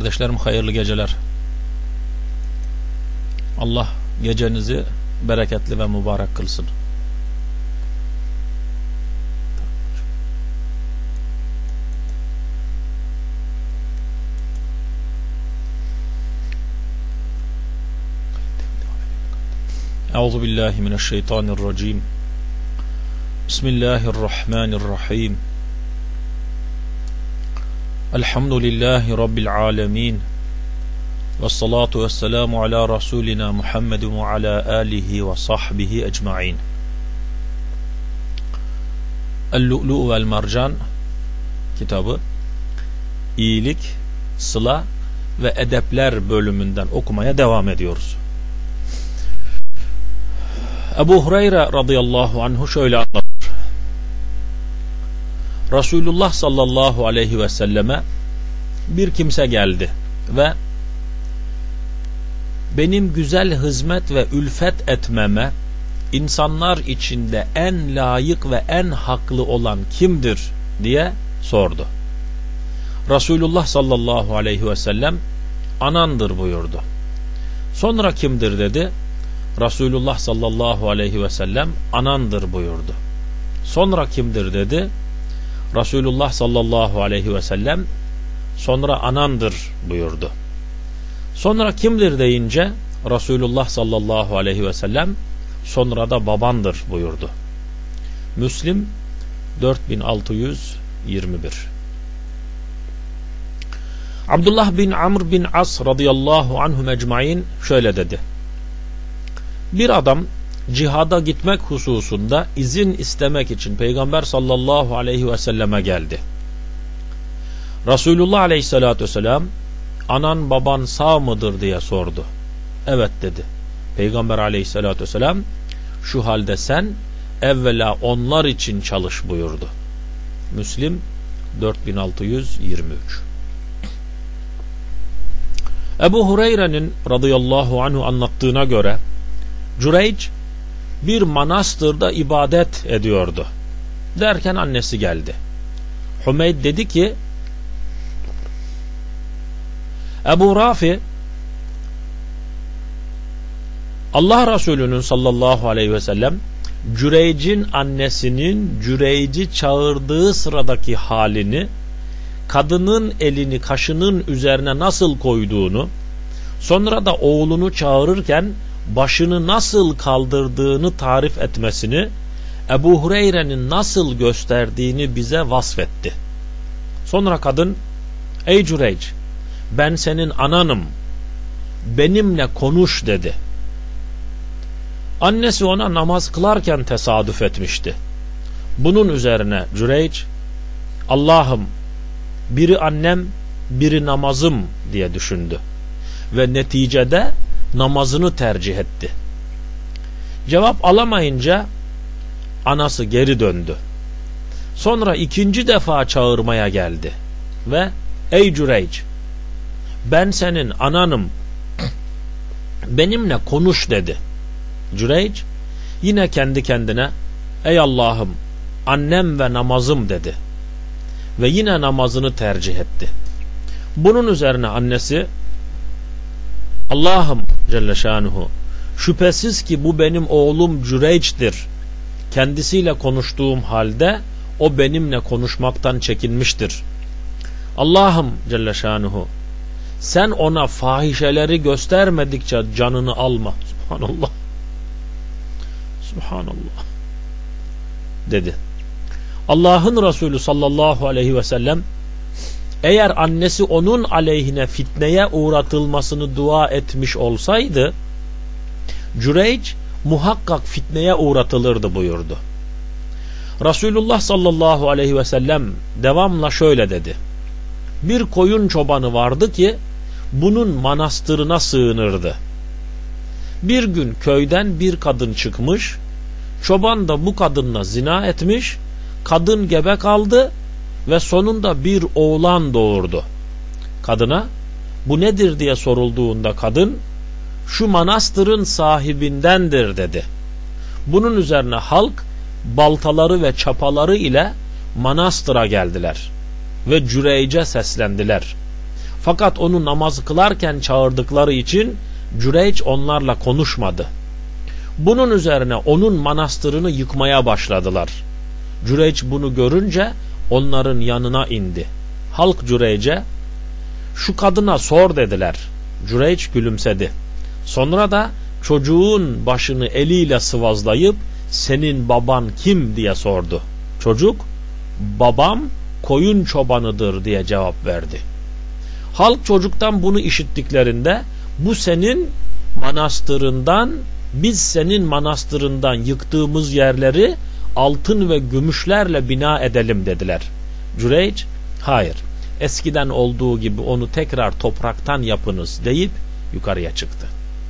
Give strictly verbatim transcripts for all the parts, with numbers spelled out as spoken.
Kardeşlerim, hayırlı geceler. Allah gecenizi bereketli ve mübarek kılsın. Euzu billahi mineşşeytanirracim. Bismillahirrahmanirrahim. Elhamdülillahi rabbil alamin. Vessalatu vesselamu ala rasulina Muhammedin ve ala alihi ve sahbihi ecmaîn. El-Lu'lu vel Mercan kitabı iyilik, sıla ve edepler bölümünden okumaya devam ediyoruz. Ebu Hureyre radıyallahu anhu şöyle anlatır. Resulullah sallallahu aleyhi ve selleme bir kimse geldi ve benim güzel hizmet ve ülfet etmeme insanlar içinde en layık ve en haklı olan kimdir diye sordu. Resulullah sallallahu aleyhi ve sellem anandır buyurdu. Sonra kimdir dedi. Resulullah sallallahu aleyhi ve sellem anandır buyurdu. Sonra kimdir dedi. Resulullah sallallahu aleyhi ve sellem sonra anandır buyurdu. Sonra kimdir deyince Resulullah sallallahu aleyhi ve sellem sonra da babandır buyurdu. Müslim dört bin altı yüz yirmi bir. Abdullah bin Amr bin As radıyallahu anhum ecmaîn şöyle dedi. Bir adam cihada gitmek hususunda izin istemek için Peygamber sallallahu aleyhi ve selleme geldi. Resulullah aleyhissalatü vesselam anan baban sağ mıdır diye sordu. Evet dedi. Peygamber aleyhissalatü vesselam şu halde sen evvela onlar için çalış buyurdu. Müslim dört bin altı yüz yirmi üç. Ebu Hureyre'nin radıyallahu anhu anlattığına göre Cüreyc bir manastırda ibadet ediyordu. Derken annesi geldi. Hümeyd dedi ki Ebu Rafi Allah Resulü'nün sallallahu aleyhi ve sellem Cüreyc'in annesinin Cüreyc'i çağırdığı sıradaki halini, kadının elini kaşının üzerine nasıl koyduğunu, sonra da oğlunu çağırırken başını nasıl kaldırdığını tarif etmesini, Ebu Hureyre'nin nasıl gösterdiğini bize vasfetti. Sonra kadın, ey Cüreyc, ben senin ananım, benimle konuş dedi. Annesi ona namaz kılarken tesadüf etmişti. Bunun üzerine Cüreyc, Allah'ım, biri annem, biri namazım diye düşündü. Ve neticede namazını tercih etti. Cevap alamayınca anası geri döndü. Sonra ikinci defa çağırmaya geldi. Ve ey Cüreyc, ben senin ananım, benimle konuş dedi. Cüreyc yine kendi kendine ey Allah'ım, annem ve namazım dedi. Ve yine namazını tercih etti. Bunun üzerine annesi Allah'ım Celle Şanuhu, şüphesiz ki bu benim oğlum Cüreyc'tir. Kendisiyle konuştuğum halde o benimle konuşmaktan çekinmiştir. Allah'ım Celle Şanuhu, sen ona fahişeleri göstermedikçe canını alma. Subhanallah. Subhanallah. Dedi. Allah'ın Resulü sallallahu aleyhi ve sellem eğer annesi onun aleyhine fitneye uğratılmasını dua etmiş olsaydı Cüreyc muhakkak fitneye uğratılırdı buyurdu. Resulullah sallallahu aleyhi ve sellem devamla şöyle dedi. Bir koyun çobanı vardı ki bunun manastırına sığınırdı. Bir gün köyden bir kadın çıkmış, çoban da bu kadınla zina etmiş, kadın gebe kaldı ve sonunda bir oğlan doğurdu. Kadına bu nedir diye sorulduğunda kadın şu manastırın sahibindendir dedi. Bunun üzerine halk baltaları ve çapaları ile manastıra geldiler ve Cüreyc'e seslendiler. Fakat onu namaz kılarken çağırdıkları için Cüreyç onlarla konuşmadı. Bunun üzerine onun manastırını yıkmaya başladılar. Cüreyç bunu görünce onların yanına indi. Halk Cüreyç'e şu kadına sor dediler. Cüreyç gülümsedi. Sonra da çocuğun başını eliyle sıvazlayıp senin baban kim diye sordu. Çocuk babam koyun çobanıdır diye cevap verdi. Halk çocuktan bunu işittiklerinde bu senin manastırından, biz senin manastırından yıktığımız yerleri altın ve gümüşlerle bina edelim dediler. Cüreyç hayır, eskiden olduğu gibi onu tekrar topraktan yapınız deyip yukarıya çıktı.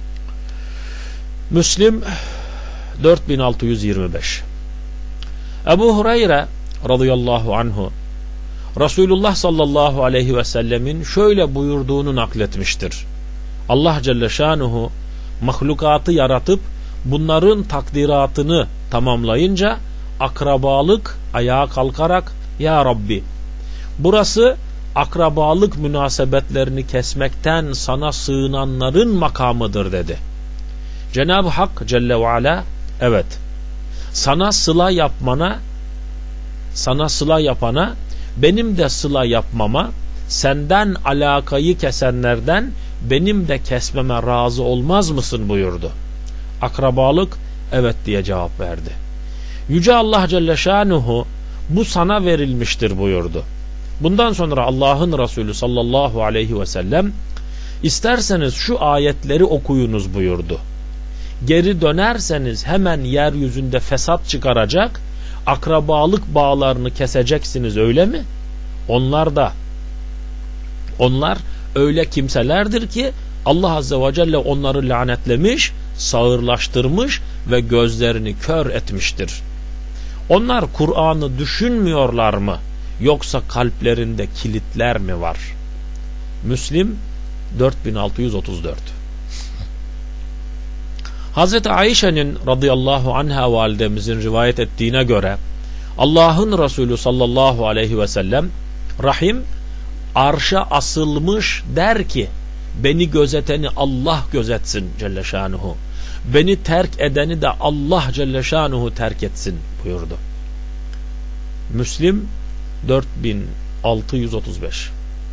Müslim dört bin altı yüz yirmi beş. Ebu Hureyre radıyallahu anhu Resulullah sallallahu aleyhi ve sellemin şöyle buyurduğunu nakletmiştir. Allah Celle Şanuhu mahlukatı yaratıp bunların takdiratını tamamlayınca akrabalık ayağa kalkarak ya Rabbi burası akrabalık münasebetlerini kesmekten sana sığınanların makamıdır dedi. Cenab-ı Hak Celle ve Ala evet sana sıla yapmana sana sıla yapana benim de sıla yapmama, senden alakayı kesenlerden benim de kesmeme razı olmaz mısın buyurdu. Akrabalık evet diye cevap verdi. Yüce Allah Celle Şanuhu bu sana verilmiştir buyurdu. Bundan sonra Allah'ın Resulü sallallahu aleyhi ve sellem isterseniz şu ayetleri okuyunuz buyurdu. Geri dönerseniz hemen yeryüzünde fesat çıkaracak, akrabalık bağlarını keseceksiniz öyle mi? Onlar da onlar öyle kimselerdir ki Allah Azze ve Celle onları lanetlemiş, sağırlaştırmış ve gözlerini kör etmiştir. Onlar Kur'an'ı düşünmüyorlar mı? Yoksa kalplerinde kilitler mi var? Müslim dört bin altı yüz otuz dört. Hazreti Ayşe'nin radıyallahu anha validemizin rivayet ettiğine göre Allah'ın Resulü sallallahu aleyhi ve sellem Rahim arşa asılmış der ki beni gözeteni Allah gözetsin Celle Şanuhu, beni terk edeni de Allah Celle Şanuhu terk etsin buyurdu. Müslim dört bin altı yüz otuz beş.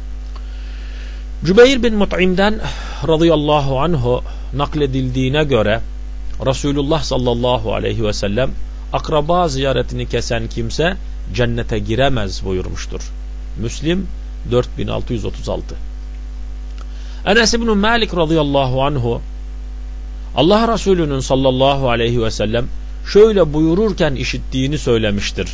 Cübeyr bin Mut'im'den radıyallahu anhu nakledildiğine göre Resulullah sallallahu aleyhi ve sellem akraba ziyaretini kesen kimse cennete giremez buyurmuştur. Müslim dört bin altı yüz otuz altı. Enes İbn Malik radıyallahu anhu Allah Resulü'nün sallallahu aleyhi ve sellem şöyle buyururken işittiğini söylemiştir.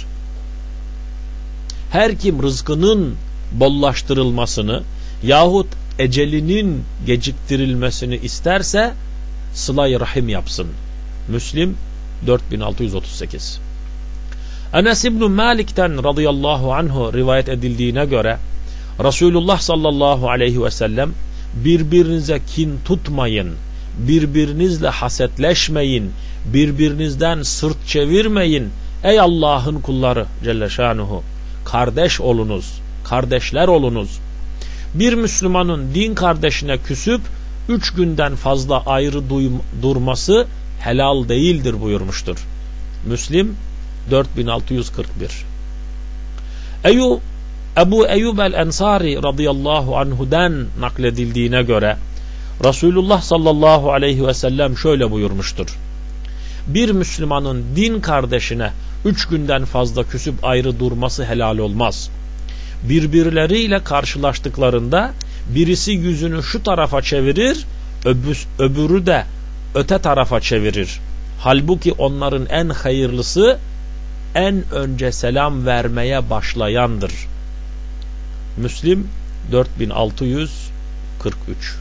Her kim rızkının bollaştırılmasını yahut ecelinin geciktirilmesini isterse sıla-i rahim yapsın. Müslim dört bin altı yüz otuz sekiz. Enes İbn Malik'ten radıyallahu anhu rivayet edildiğine göre Resulullah sallallahu aleyhi ve sellem birbirinize kin tutmayın, birbirinizle hasetleşmeyin, birbirinizden sırt çevirmeyin. Ey Allah'ın kulları Celle Şanuhu, kardeş olunuz, kardeşler olunuz. Bir Müslümanın din kardeşine küsüp üç günden fazla ayrı durması helal değildir buyurmuştur. Müslim dört bin altı yüz kırk bir. Eyyub, Ebu Eyyub el-Ensari radıyallahu anhu'den nakledildiğine göre Resulullah sallallahu aleyhi ve sellem şöyle buyurmuştur. Bir Müslümanın din kardeşine üç günden fazla küsüp ayrı durması helal olmaz. Birbirleriyle karşılaştıklarında birisi yüzünü şu tarafa çevirir, öbürü de öte tarafa çevirir. Halbuki onların en hayırlısı en önce selam vermeye başlayandır. Müslim dört bin altı yüz kırk üç.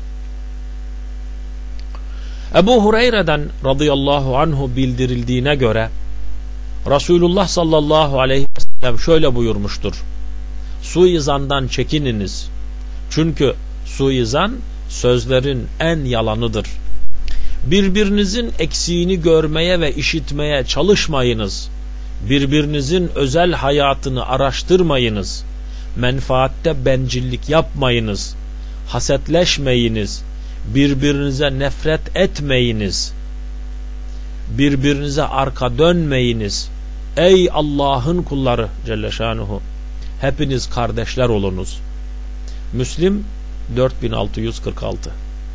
Ebu Hureyre'den radıyallahu anhu bildirildiğine göre Resulullah sallallahu aleyhi ve sellem şöyle buyurmuştur. Suizandan çekininiz. Çünkü suizan sözlerin en yalanıdır. Birbirinizin eksiğini görmeye ve işitmeye çalışmayınız. Birbirinizin özel hayatını araştırmayınız. Menfaatte bencillik yapmayınız. hasetleşmeyiniz, birbirinize nefret etmeyiniz, birbirinize arka dönmeyiniz. Ey Allah'ın kulları Celle Şanuhu, hepiniz kardeşler olunuz. Müslim dört bin altı yüz kırk altı.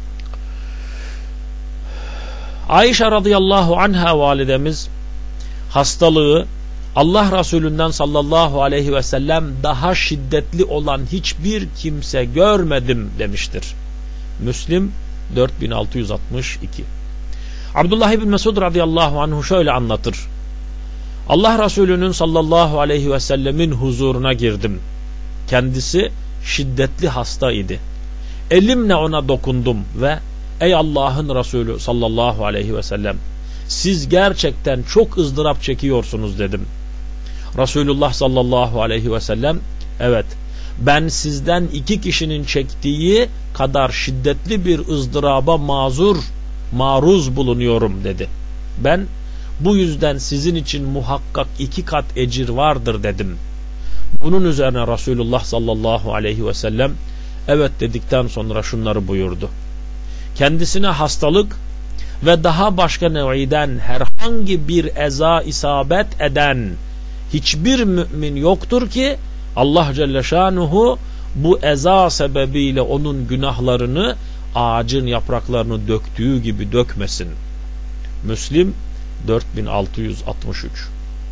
Ayşe radıyallahu anha validemiz hastalığı Allah Resulünden sallallahu aleyhi ve sellem daha şiddetli olan hiçbir kimse görmedim demiştir. Müslim dört bin altı yüz altmış iki. Abdullah ibn Mesud radıyallahu anhu şöyle anlatır. Allah Resulü'nün sallallahu aleyhi ve sellemin huzuruna girdim. Kendisi şiddetli hasta idi. Elimle ona dokundum ve ey Allah'ın Resulü sallallahu aleyhi ve sellem, siz gerçekten çok ızdırap çekiyorsunuz dedim. Resulullah sallallahu aleyhi ve sellem, evet, ben sizden iki kişinin çektiği kadar şiddetli bir ızdıraba mazur, maruz bulunuyorum dedi. Ben bu yüzden sizin için muhakkak iki kat ecir vardır dedim. Bunun üzerine Resulullah sallallahu aleyhi ve sellem evet dedikten sonra şunları buyurdu. Kendisine hastalık ve daha başka nev'iden herhangi bir eza isabet eden hiçbir mümin yoktur ki Allah Celle Şanuhu bu eza sebebiyle onun günahlarını ağacın yapraklarını döktüğü gibi dökmesin. Müslim dört bin altı yüz altmış üç.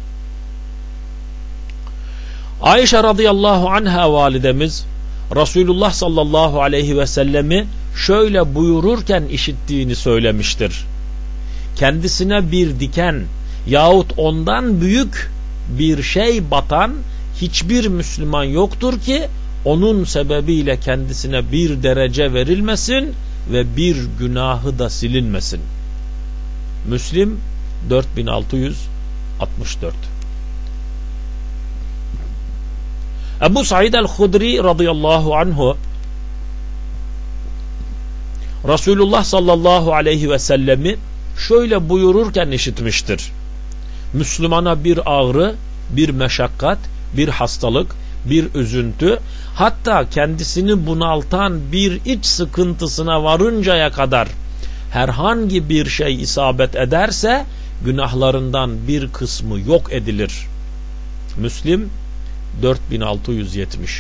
Ayşe radıyallahu anha validemiz Resulullah sallallahu aleyhi ve sellemi şöyle buyururken işittiğini söylemiştir. Kendisine bir diken yahut ondan büyük bir şey batan hiçbir Müslüman yoktur ki onun sebebiyle kendisine bir derece verilmesin ve bir günahı da silinmesin. Müslim dört bin altı yüz altmış dört. Ebu Said el-Hudri radıyallahu anhu Resulullah sallallahu aleyhi ve sellemi şöyle buyururken işitmiştir. Müslümana bir ağrı, bir meşakkat, bir hastalık, bir üzüntü, hatta kendisini bunaltan bir iç sıkıntısına varıncaya kadar herhangi bir şey isabet ederse günahlarından bir kısmı yok edilir. Müslim dört bin altı yüz yetmiş.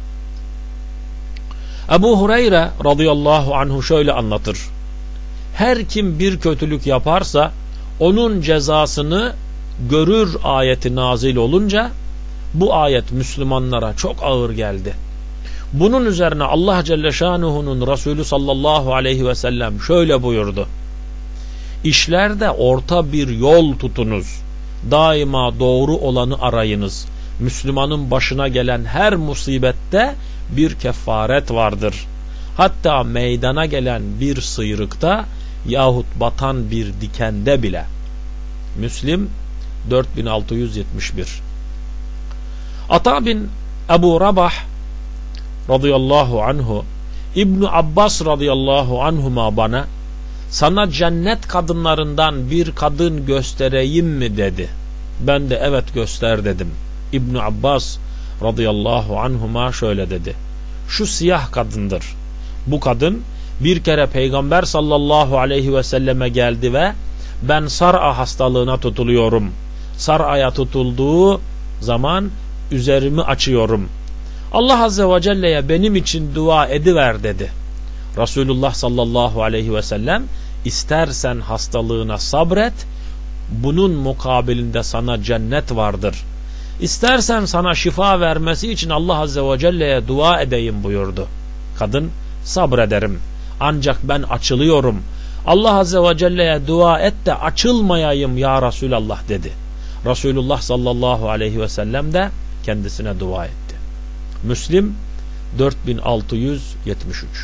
Ebu Hureyre radıyallahu anhu şöyle anlatır. Her kim bir kötülük yaparsa onun cezasını görür ayeti nazil olunca bu ayet Müslümanlara çok ağır geldi. Bunun üzerine Allah Celle Şanuhu'nun Resulü sallallahu aleyhi ve sellem şöyle buyurdu. İşlerde orta bir yol tutunuz. Daima doğru olanı arayınız. Müslümanın başına gelen her musibette bir kefaret vardır. Hatta meydana gelen bir sıyrıkta yahut batan bir dikende bile. Müslim dört bin altı yüz yetmiş bir. Ata bin Ebu Rabah radıyallahu anhu İbn Abbas radıyallahu anhuma bana sana cennet kadınlarından bir kadın göstereyim mi dedi. Ben de evet göster dedim. İbn Abbas radıyallahu anhuma şöyle dedi. Şu siyah kadındır. Bu kadın bir kere Peygamber sallallahu aleyhi ve selleme geldi ve ben sar'a hastalığına tutuluyorum. Sar'aya tutulduğu zaman üzerimi açıyorum. Allah azze ve celle'ye benim için dua ediver dedi. Resulullah sallallahu aleyhi ve sellem istersen hastalığına sabret, bunun mukabilinde sana cennet vardır. İstersen sana şifa vermesi için Allah azze ve celle'ye dua edeyim buyurdu. Kadın sabrederim ancak ben açılıyorum. Allah azze ve celle'ye dua et de açılmayayım ya Resulallah dedi. Resulullah sallallahu aleyhi ve sellem de kendisine dua etti. Müslim dört bin altı yüz yetmiş üç.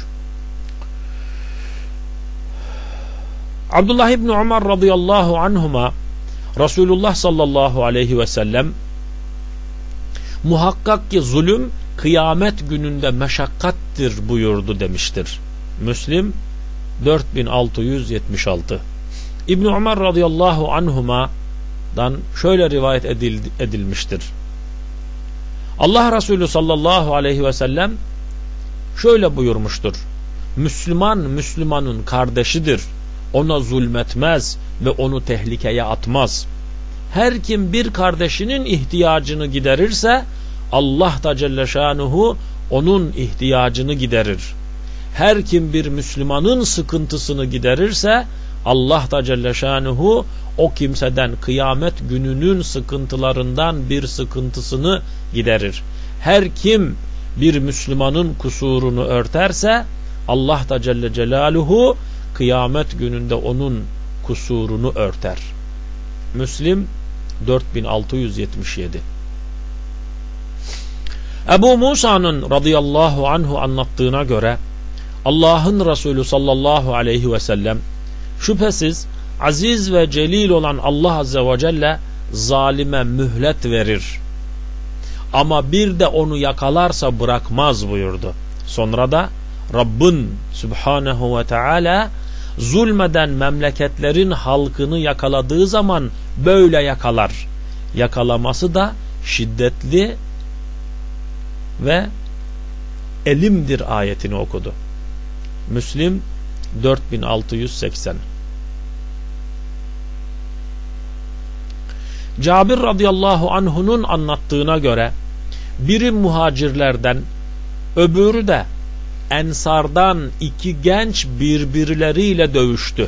Abdullah İbni Umar radıyallahu anhuma Resulullah sallallahu aleyhi ve sellem muhakkak ki zulüm kıyamet gününde meşakkattir buyurdu demiştir. Müslim dört bin altı yüz yetmiş altı. İbni Umar radıyallahu anhuma'dan şöyle rivayet edildi, edilmiştir. Allah Resulü sallallahu aleyhi ve sellem şöyle buyurmuştur: Müslüman Müslümanın kardeşidir. Ona zulmetmez ve onu tehlikeye atmaz. Her kim bir kardeşinin ihtiyacını giderirse Allah da Celle Şanuhu onun ihtiyacını giderir. Her kim bir Müslümanın sıkıntısını giderirse Allah da Celle Şanuhu o kimseden kıyamet gününün sıkıntılarından bir sıkıntısını giderir. Her kim bir Müslümanın kusurunu örterse Allah da Celle Celaluhu kıyamet gününde onun kusurunu örter. Müslim dört bin altı yüz yetmiş yedi. Ebu Musa'nın radıyallahu anhu anlattığına göre Allah'ın Resulü sallallahu aleyhi ve sellem şüphesiz aziz ve celil olan Allah azze ve celle zalime mühlet verir. Ama bir de onu yakalarsa bırakmaz buyurdu. Sonra da Rabbin Subhanahu ve Teala zulmeden memleketlerin halkını yakaladığı zaman böyle yakalar. Yakalaması da şiddetli ve elimdir ayetini okudu. Müslim dört bin altı yüz seksen. Cabir radıyallahu anhu'nun anlattığına göre biri muhacirlerden, öbürü de ensardan iki genç birbirleriyle dövüştü.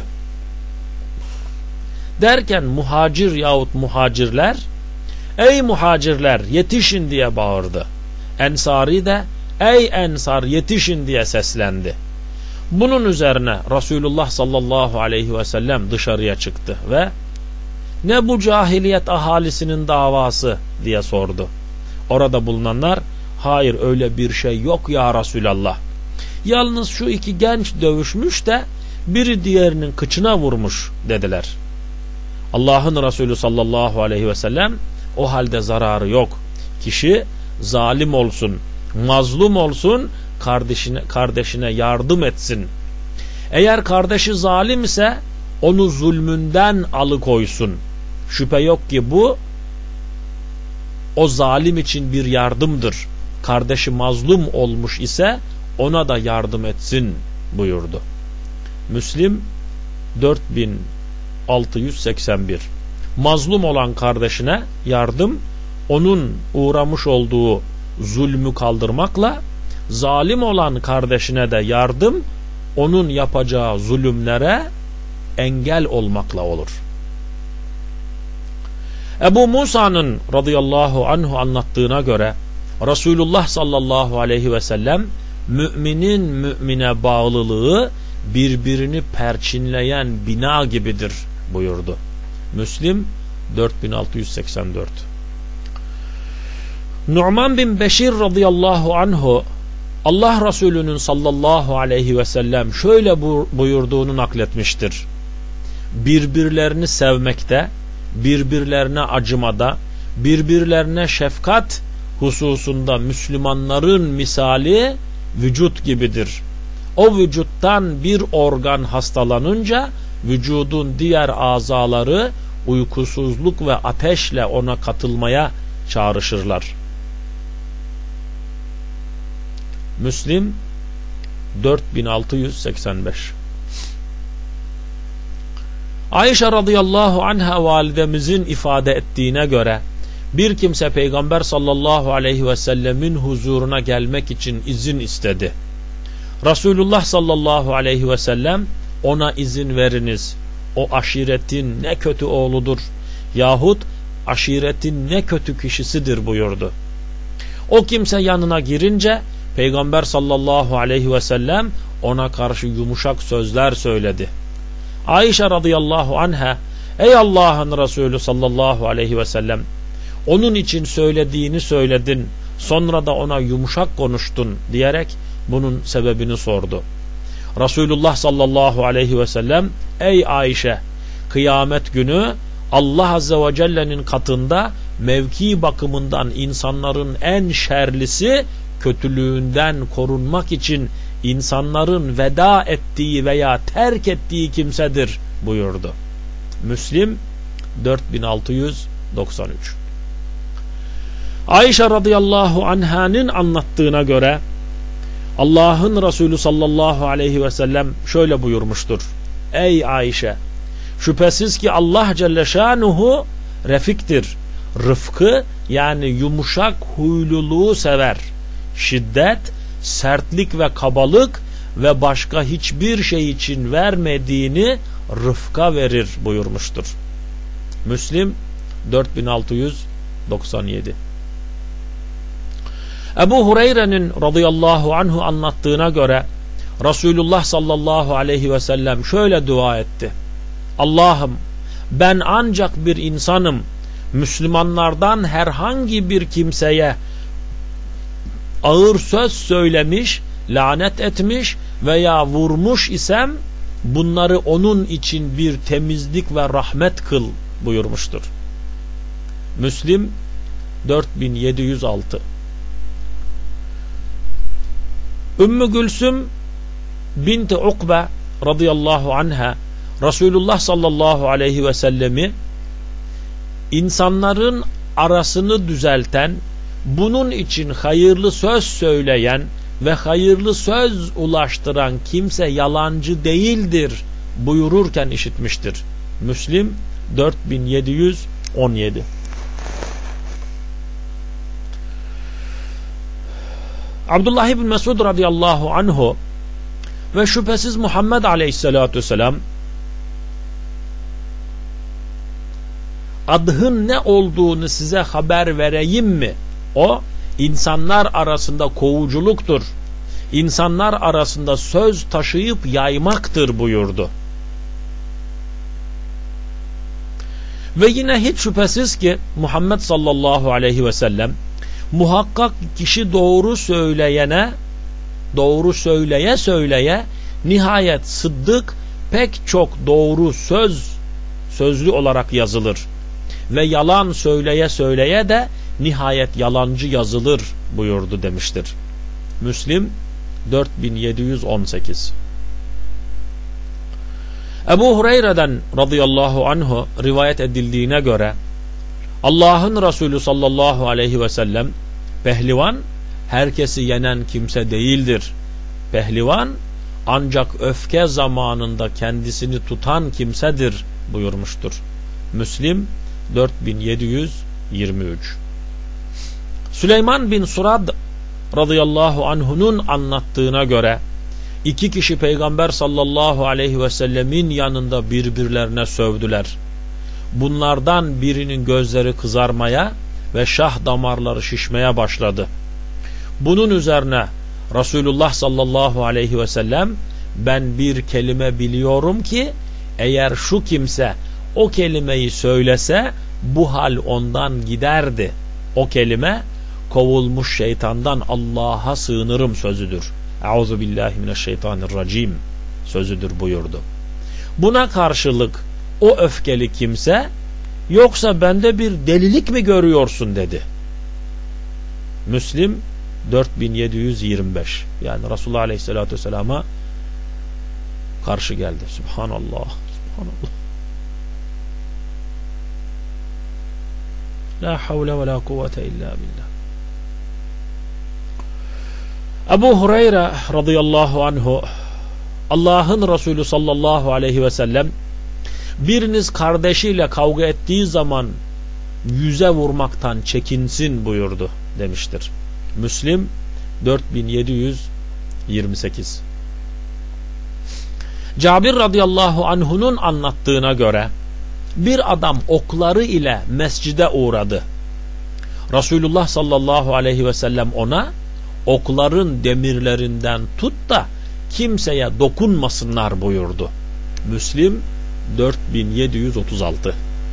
Derken muhacir yahut muhacirler, ey muhacirler yetişin diye bağırdı. Ensari de ey ensar yetişin diye seslendi. Bunun üzerine Resulullah sallallahu aleyhi ve sellem dışarıya çıktı ve ne bu cahiliyet ahalisinin davası diye sordu. Orada bulunanlar hayır öyle bir şey yok ya Resulallah. Yalnız şu iki genç dövüşmüş de biri diğerinin kıçına vurmuş dediler. Allah'ın Resulü sallallahu aleyhi ve sellem o halde zararı yok. Kişi zalim olsun, mazlum olsun, kardeşine, kardeşine yardım etsin. Eğer kardeşi zalim ise onu zulmünden alıkoysun. Şüphe yok ki bu o zalim için bir yardımdır. Kardeşi mazlum olmuş ise ona da yardım etsin buyurdu. Müslim dört bin altı yüz seksen bir. Mazlum olan kardeşine yardım, onun uğramış olduğu zulmü kaldırmakla, zalim olan kardeşine de yardım, onun yapacağı zulümlere engel olmakla olur. Ebu Musa'nın radıyallahu anhu anlattığına göre Resulullah sallallahu aleyhi ve sellem müminin mümine bağlılığı birbirini perçinleyen bina gibidir buyurdu. Müslim dört bin altı yüz seksen dört. Nu'man bin Beşir radıyallahu anhu Allah Resulü'nün sallallahu aleyhi ve sellem şöyle buyurduğunu nakletmiştir. Birbirlerini sevmekte, birbirlerine acımada, birbirlerine şefkat hususunda Müslümanların misali vücut gibidir. O vücuttan bir organ hastalanınca vücudun diğer azaları uykusuzluk ve ateşle ona katılmaya çağrışırlar. Müslim dört bin altı yüz seksen beş. Ayşe radıyallahu anha validemizin ifade ettiğine göre bir kimse Peygamber sallallahu aleyhi ve sellemin huzuruna gelmek için izin istedi. Resulullah sallallahu aleyhi ve sellem ona izin veriniz. O aşiretin ne kötü oğludur yahut aşiretin ne kötü kişisidir buyurdu. O kimse yanına girince Peygamber sallallahu aleyhi ve sellem ona karşı yumuşak sözler söyledi. Ayşe radıyallahu anha ey Allah'ın Resulü sallallahu aleyhi ve sellem onun için söylediğini söyledin sonra da ona yumuşak konuştun diyerek bunun sebebini sordu. Resulullah sallallahu aleyhi ve sellem ey Ayşe kıyamet günü Allah azze ve celle'nin katında mevki bakımından insanların en şerlisi kötülüğünden korunmak için insanların veda ettiği veya terk ettiği kimsedir buyurdu. Müslim dört bin altı yüz doksan üç. Ayşe radıyallahu anh'ın anlattığına göre Allah'ın Resulü sallallahu aleyhi ve sellem şöyle buyurmuştur. Ey Ayşe, şüphesiz ki Allah Celle Şanuhu refiktir. Rıfkı yani yumuşak huyluluğu sever. Şiddet, sertlik ve kabalık ve başka hiçbir şey için vermediğini rıfka verir buyurmuştur. Müslim dört bin altı yüz doksan yedi. Ebu Hureyre'nin radıyallahu anhu anlattığına göre Resulullah sallallahu aleyhi ve sellem şöyle dua etti. Allah'ım, ben ancak bir insanım. Müslümanlardan herhangi bir kimseye ağır söz söylemiş, lanet etmiş veya vurmuş isem bunları onun için bir temizlik ve rahmet kıl buyurmuştur. Müslim dört bin yedi yüz altı. Ümmü Gülsüm binti Ukbe radıyallahu anha Resulullah sallallahu aleyhi ve sellemi insanların arasını düzelten, bunun için hayırlı söz söyleyen ve hayırlı söz ulaştıran kimse yalancı değildir buyururken işitmiştir. Müslim dört bin yedi yüz on yedi. Abdullah ibn Mesud radıyallahu anhu ve şüphesiz Muhammed aleyhissalatu vesselam adhın ne olduğunu size haber vereyim mi? O insanlar arasında kovuculuktur. İnsanlar arasında söz taşıyıp yaymaktır buyurdu. Ve yine hiç şüphesiz ki Muhammed sallallahu aleyhi ve sellem muhakkak kişi doğru söyleyene, doğru söyleye söyleye nihayet sıddık pek çok doğru söz sözlü olarak yazılır. Ve yalan söyleye söyleye de nihayet yalancı yazılır buyurdu demiştir. Müslim dört bin yedi yüz on sekiz. Ebu Hureyre'den radıyallahu anhu rivayet edildiğine göre Allah'ın Resulü sallallahu aleyhi ve sellem pehlivan herkesi yenen kimse değildir. Pehlivan ancak öfke zamanında kendisini tutan kimsedir buyurmuştur. Müslim dört bin yedi yüz yirmi üç. Süleyman bin Surad radıyallahu anhu'nun anlattığına göre iki kişi Peygamber sallallahu aleyhi ve sellemin yanında birbirlerine sövdüler. Bunlardan birinin gözleri kızarmaya ve şah damarları şişmeye başladı. Bunun üzerine Resulullah sallallahu aleyhi ve sellem ben bir kelime biliyorum ki eğer şu kimse o kelimeyi söylese bu hal ondan giderdi. O kelime kovulmuş şeytandan Allah'a sığınırım sözüdür. Euzubillahimineşşeytanirracim sözüdür buyurdu. Buna karşılık o öfkeli kimse yoksa bende bir delilik mi görüyorsun dedi. Müslim dört bin yedi yüz yirmi beş. Yani Resulullah Aleyhisselatü Vesselam'a karşı geldi. Subhanallah. Subhanallah. La havle ve la kuvvete illa billah. Ebu Hureyre radıyallahu anhu Allah'ın Resulü sallallahu aleyhi ve sellem biriniz kardeşiyle kavga ettiği zaman yüze vurmaktan çekinsin buyurdu demiştir. Müslim dört bin yedi yüz yirmi sekiz. Cabir radıyallahu anhu'nun anlattığına göre bir adam okları ile mescide uğradı. Resulullah sallallahu aleyhi ve sellem ona okların demirlerinden tut da kimseye dokunmasınlar buyurdu. Müslim dört bin yedi yüz otuz altı.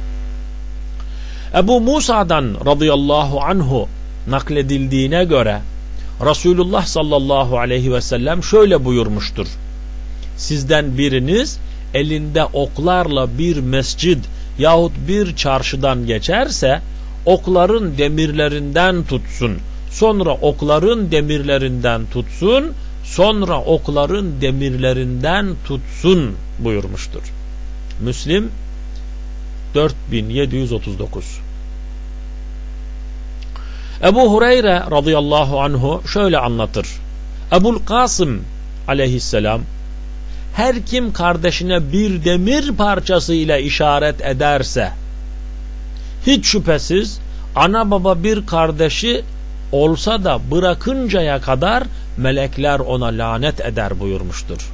Ebu Musa'dan radıyallahu anhu nakledildiğine göre Resulullah sallallahu aleyhi ve sellem şöyle buyurmuştur. Sizden biriniz elinde oklarla bir mescid yahut bir çarşıdan geçerse okların demirlerinden tutsun. Sonra okların demirlerinden tutsun. Sonra okların demirlerinden tutsun buyurmuştur. Müslim dört bin yedi yüz otuz dokuz. Ebu Hureyre radıyallahu anhu şöyle anlatır. Ebul Kasım aleyhisselam, her kim kardeşine bir demir parçası ile işaret ederse, hiç şüphesiz ana baba bir kardeşi olsa da bırakıncaya kadar melekler ona lanet eder buyurmuştur.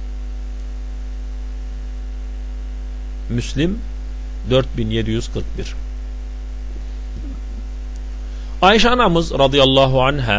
Müslim dört bin yedi yüz kırk bir. Ayşe anamız radıyallahu anha,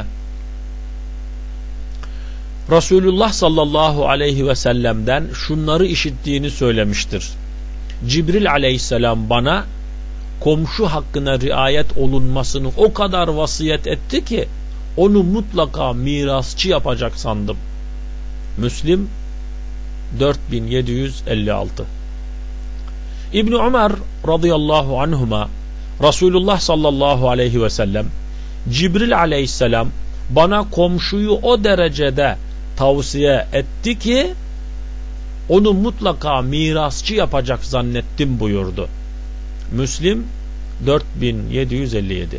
Resulullah sallallahu aleyhi ve sellem'den şunları işittiğini söylemiştir. Cibril aleyhisselam bana komşu hakkına riayet olunmasını o kadar vasiyet etti ki onu mutlaka mirasçı yapacak sandım. Müslim dört bin yedi yüz elli altı. İbn Ömer radıyallahu anhuma, Resulullah sallallahu aleyhi ve sellem, Cibril aleyhisselam bana komşuyu o derecede tavsiye etti ki onu mutlaka mirasçı yapacak zannettim buyurdu. Müslim dört bin yedi yüz elli yedi.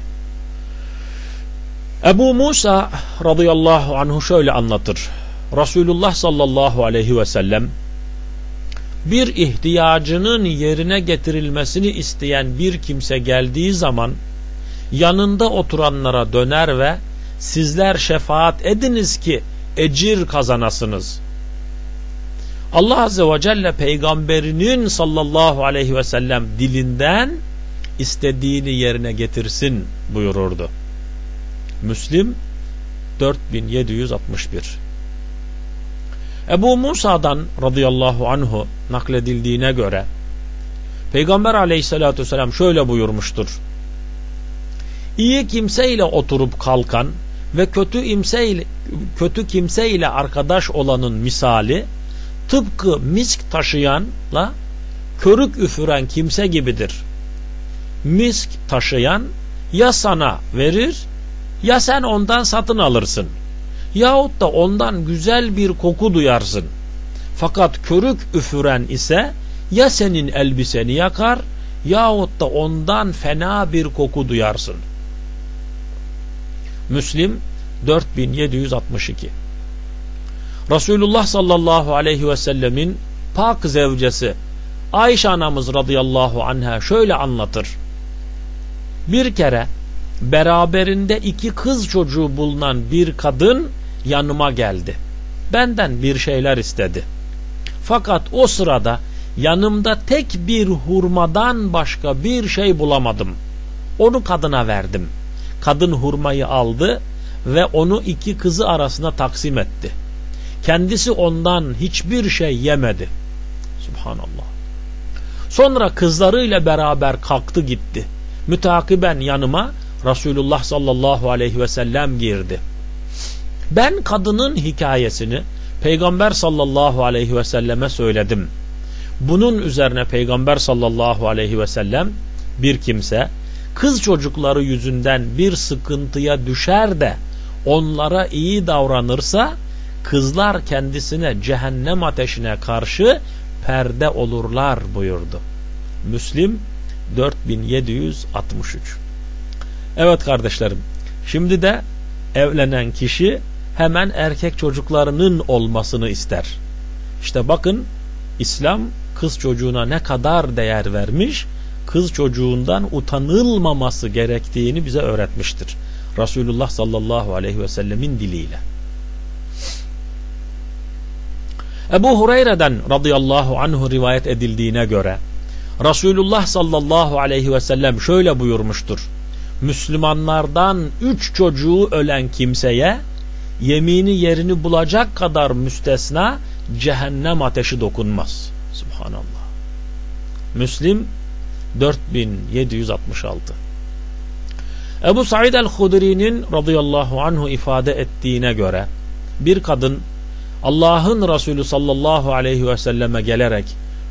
Ebu Musa radıyallahu anhu şöyle anlatır. Resulullah sallallahu aleyhi ve sellem bir ihtiyacının yerine getirilmesini isteyen bir kimse geldiği zaman yanında oturanlara döner ve sizler şefaat ediniz ki ecir kazanasınız. Allah azze ve celle peygamberinin sallallahu aleyhi ve sellem dilinden istediğini yerine getirsin buyururdu. Müslim dört bin yedi yüz altmış bir. Ebu Musa'dan radıyallahu anhu nakledildiğine göre Peygamber aleyhissalatü vesselam şöyle buyurmuştur. İyi kimseyle oturup kalkan ve kötü kimseyle, kötü kimseyle arkadaş olanın misali tıpkı misk taşıyanla körük üfüren kimse gibidir. Misk taşıyan ya sana verir ya sen ondan satın alırsın. Yahut da ondan güzel bir koku duyarsın. Fakat körük üfüren ise ya senin elbiseni yakar yahut da ondan fena bir koku duyarsın. Müslim dört bin yedi yüz altmış iki. Resulullah sallallahu aleyhi ve sellemin pak zevcesi Ayşe anamız radıyallahu anha şöyle anlatır. Bir kere beraberinde iki kız çocuğu bulunan bir kadın yanıma geldi. Benden bir şeyler istedi. Fakat o sırada yanımda tek bir hurmadan başka bir şey bulamadım. Onu kadına verdim. Kadın hurmayı aldı ve onu iki kızı arasına taksim etti. Kendisi ondan hiçbir şey yemedi. Subhanallah. Sonra kızlarıyla beraber kalktı gitti. Mütakiben yanıma Resulullah sallallahu aleyhi ve sellem girdi. Ben kadının hikayesini Peygamber sallallahu aleyhi ve selleme söyledim. Bunun üzerine Peygamber sallallahu aleyhi ve sellem bir kimse kız çocukları yüzünden bir sıkıntıya düşer de onlara iyi davranırsa kızlar kendisine cehennem ateşine karşı perde olurlar buyurdu. Müslim dört bin yedi yüz altmış üç. Evet kardeşlerim, şimdi de evlenen kişi hemen erkek çocuklarının olmasını ister. İşte bakın, İslam kız çocuğuna ne kadar değer vermiş, kız çocuğundan utanılmaması gerektiğini bize öğretmiştir. Resulullah sallallahu aleyhi ve sellemin diliyle. Ebu Hureyre'den radıyallahu anhu rivayet edildiğine göre Resulullah sallallahu aleyhi ve sellem şöyle buyurmuştur. Müslümanlardan üç çocuğu ölen kimseye yemini yerini bulacak kadar müstesna cehennem ateşi dokunmaz. Subhanallah. Müslim dört bin yedi yüz altmış altı. Ebu Said el-Hudri'nin radıyallahu anhu ifade ettiğine göre bir kadın Allah'ın Resulü sallallahu aleyhi ve selleme gelerek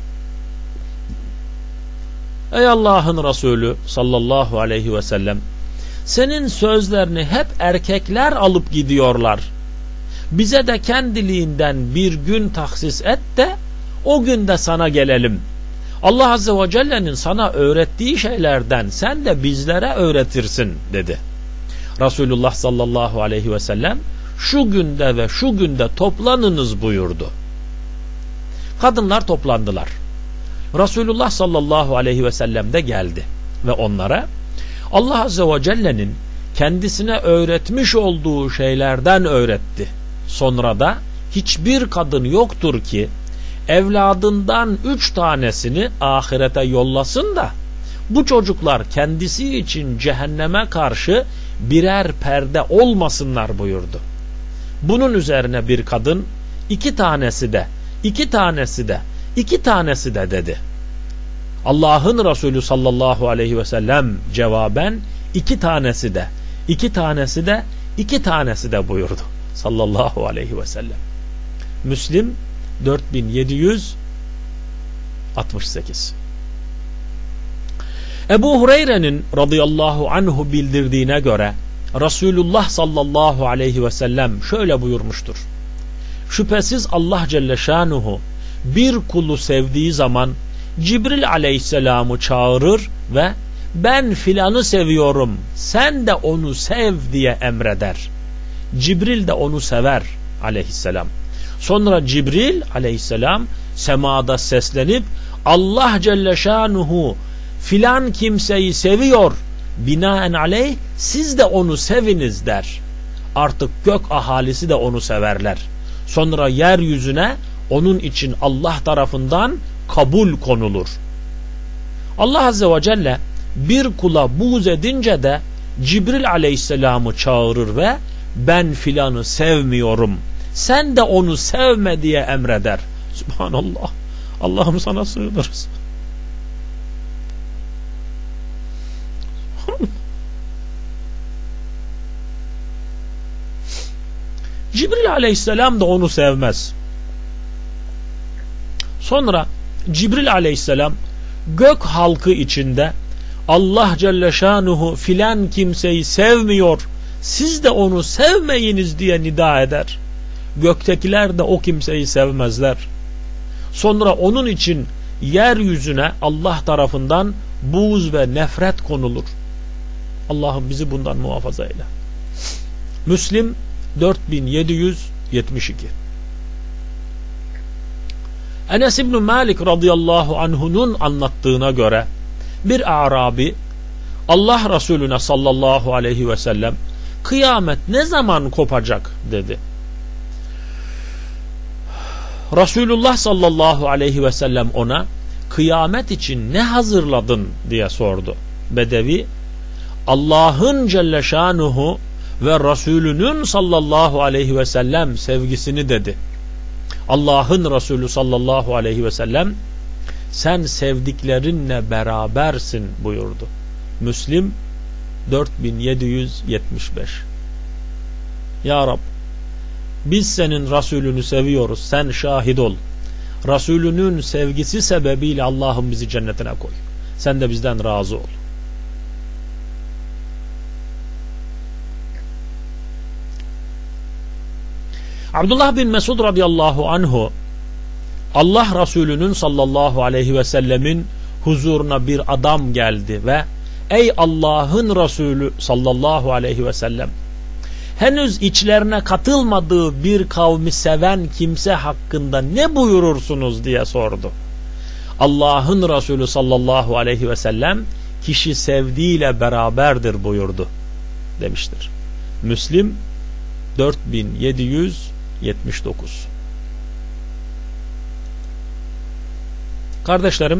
ey Allah'ın Resulü sallallahu aleyhi ve sellem, senin sözlerini hep erkekler alıp gidiyorlar. Bize de kendiliğinden bir gün tahsis et de o günde sana gelelim. Allah azze ve celle'nin sana öğrettiği şeylerden sen de bizlere öğretirsin dedi. Resulullah sallallahu aleyhi ve sellem şu günde ve şu günde toplanınız buyurdu. Kadınlar toplandılar. Resulullah sallallahu aleyhi ve sellem de geldi ve onlara Allah azze ve celle'nin kendisine öğretmiş olduğu şeylerden öğretti. Sonra da hiçbir kadın yoktur ki evladından üç tanesini ahirete yollasın da bu çocuklar kendisi için cehenneme karşı birer perde olmasınlar buyurdu. Bunun üzerine bir kadın iki tanesi de, iki tanesi de, iki tanesi de dedi. Allah'ın Resulü sallallahu aleyhi ve sellem cevaben iki tanesi de, iki tanesi de, iki tanesi de buyurdu sallallahu aleyhi ve sellem. Müslim dört bin yedi yüz altmış sekiz. Ebu Hureyre'nin radıyallahu anhu bildirdiğine göre Resulullah sallallahu aleyhi ve sellem şöyle buyurmuştur. Şüphesiz Allah Celle Şanuhu bir kulu sevdiği zaman Cibril aleyhisselamı çağırır ve ben filanı seviyorum, sen de onu sev diye emreder. Cibril de onu sever aleyhisselam. Sonra Cibril aleyhisselam semada seslenip Allah Celle Şanuhu filan kimseyi seviyor, binaen aleyh siz de onu seviniz der. Artık gök ahalisi de onu severler. Sonra yeryüzüne onun için Allah tarafından kabul konulur. Allah Azze ve Celle bir kula buğz edince de Cibril aleyhisselamı çağırır ve ben filanı sevmiyorum, sen de onu sevme diye emreder. Subhanallah. Allah'ım sana sığınırız. Cibril aleyhisselam da onu sevmez. Sonra Cibril aleyhisselam gök halkı içinde Allah Celle Şanuhu filan kimseyi sevmiyor, siz de onu sevmeyiniz diye nida eder. Göktekiler de o kimseyi sevmezler. Sonra onun için yeryüzüne Allah tarafından buğz ve nefret konulur. Allah'ım bizi bundan muhafaza eyle. Müslim dört bin yedi yüz yetmiş iki. Enes İbn Malik radıyallahu anhu'nun anlattığına göre bir Arabi Allah Resulüne sallallahu aleyhi ve sellem kıyamet ne zaman kopacak dedi. Resulullah sallallahu aleyhi ve sellem ona kıyamet için ne hazırladın diye sordu. Bedevi Allah'ın Celle Şanuhu ve Resulünün sallallahu aleyhi ve sellem sevgisini dedi. Allah'ın Resulü sallallahu aleyhi ve sellem sen sevdiklerinle berabersin buyurdu. Müslim dört bin yedi yüz yetmiş beş. Ya Rab, biz senin Resulünü seviyoruz, sen şahit ol. Resulünün sevgisi sebebiyle Allah'ım bizi cennetine koy. Sen de bizden razı ol. Abdullah bin Mesud radıyallahu anhu Allah Resulü'nün sallallahu aleyhi ve sellemin huzuruna bir adam geldi ve ey Allah'ın Resulü sallallahu aleyhi ve sellem, henüz içlerine katılmadığı bir kavmi seven kimse hakkında ne buyurursunuz diye sordu. Allah'ın Resulü sallallahu aleyhi ve sellem kişi sevdiğiyle beraberdir buyurdu demiştir. Müslim dört bin yedi yüz yetmiş dokuz. Kardeşlerim,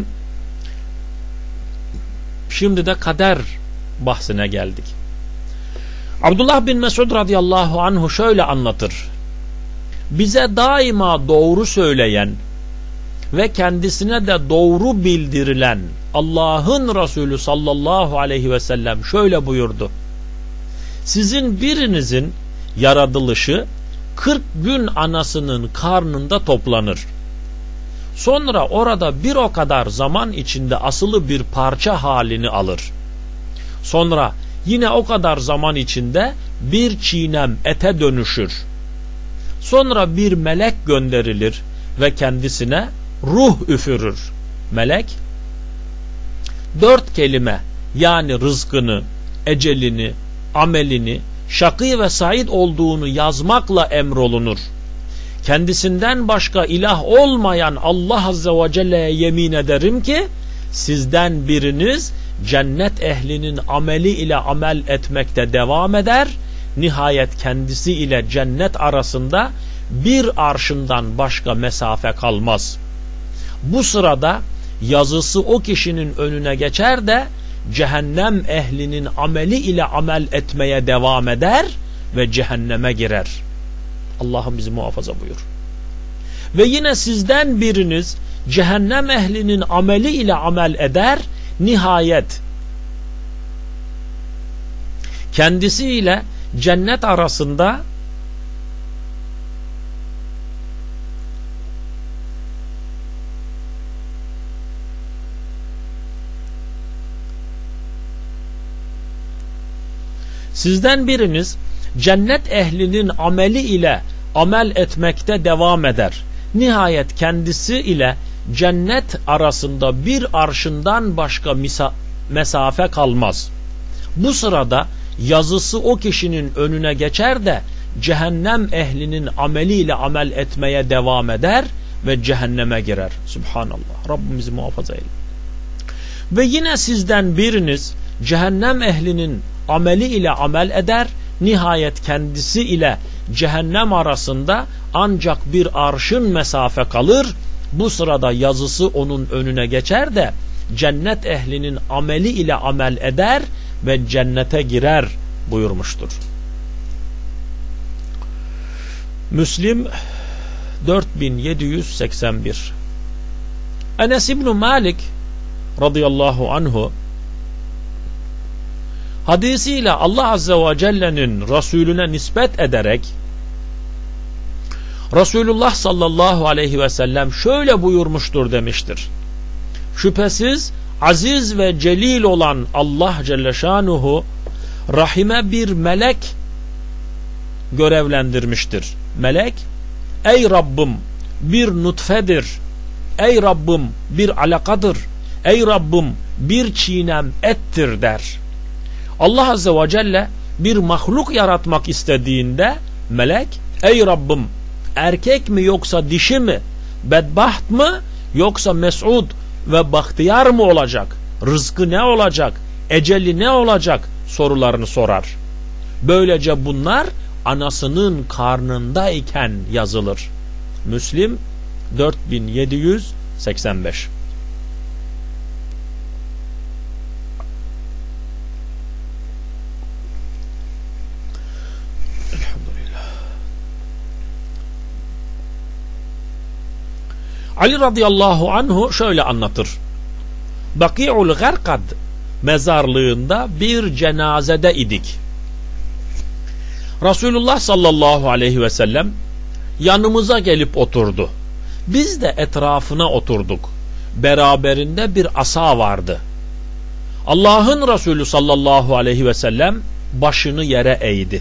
şimdi de kader bahsine geldik. Abdullah bin Mesud radıyallahu anhu şöyle anlatır. Bize daima doğru söyleyen ve kendisine de doğru bildirilen Allah'ın Resulü sallallahu aleyhi ve sellem şöyle buyurdu. Sizin birinizin yaratılışı kırk gün anasının karnında toplanır. Sonra orada bir o kadar zaman içinde asılı bir parça halini alır. Sonra yine o kadar zaman içinde bir çiğnem ete dönüşür. Sonra bir melek gönderilir ve kendisine ruh üfürür. Melek dört kelime, yani rızkını, ecelini, amelini şakî ve said olduğunu yazmakla emrolunur. Kendisinden başka ilah olmayan Allah Azze ve Celle'ye yemin ederim ki sizden biriniz cennet ehlinin ameli ile amel etmekte devam eder. Nihayet kendisi ile cennet arasında bir arşından başka mesafe kalmaz. Bu sırada yazısı o kişinin önüne geçer de cehennem ehlinin ameli ile amel etmeye devam eder ve cehenneme girer. Allah'ım bizi muhafaza buyur. Ve yine sizden biriniz cehennem ehlinin ameli ile amel eder, nihayet kendisiyle cennet arasında sizden biriniz cennet ehlinin ameli ile amel etmekte devam eder. Nihayet kendisi ile cennet arasında bir arşından başka mesafe kalmaz. Bu sırada yazısı o kişinin önüne geçer de cehennem ehlinin ameliyle amel etmeye devam eder ve cehenneme girer. Subhanallah. Rabbimizi muhafaza eyle. Ve yine sizden biriniz cehennem ehlinin ameli ile amel eder, nihayet kendisi ile cehennem arasında ancak bir arşın mesafe kalır. Bu sırada yazısı onun önüne geçer de cennet ehlinin ameli ile amel eder ve cennete girer buyurmuştur. Müslim dört bin yedi yüz seksen bir. Enes İbn Malik radıyallahu anhu hadisiyle Allah Azze ve Celle'nin Resulüne nispet ederek Resulullah sallallahu aleyhi ve sellem şöyle buyurmuştur demiştir. Şüphesiz aziz ve celil olan Allah Celle Şanuhu rahime bir melek görevlendirmiştir. Melek, ey Rabbim bir nutfedir, ey Rabbim bir alakadır, ey Rabbim bir çiğnem ettir der. Allah Azze ve Celle bir mahluk yaratmak istediğinde melek, ey Rabbim erkek mi yoksa dişi mi, bedbaht mı yoksa mes'ud ve bahtiyar mı olacak, rızkı ne olacak, eceli ne olacak sorularını sorar. Böylece bunlar anasının karnındayken yazılır. Müslim dört bin yedi yüz seksen beş. Ali radıyallahu anhu şöyle anlatır. Baki'ul Garkad mezarlığında bir cenazede idik. Resulullah sallallahu aleyhi ve sellem yanımıza gelip oturdu. Biz de etrafına oturduk. Beraberinde bir asa vardı. Allah'ın Resulü sallallahu aleyhi ve sellem başını yere eğdi.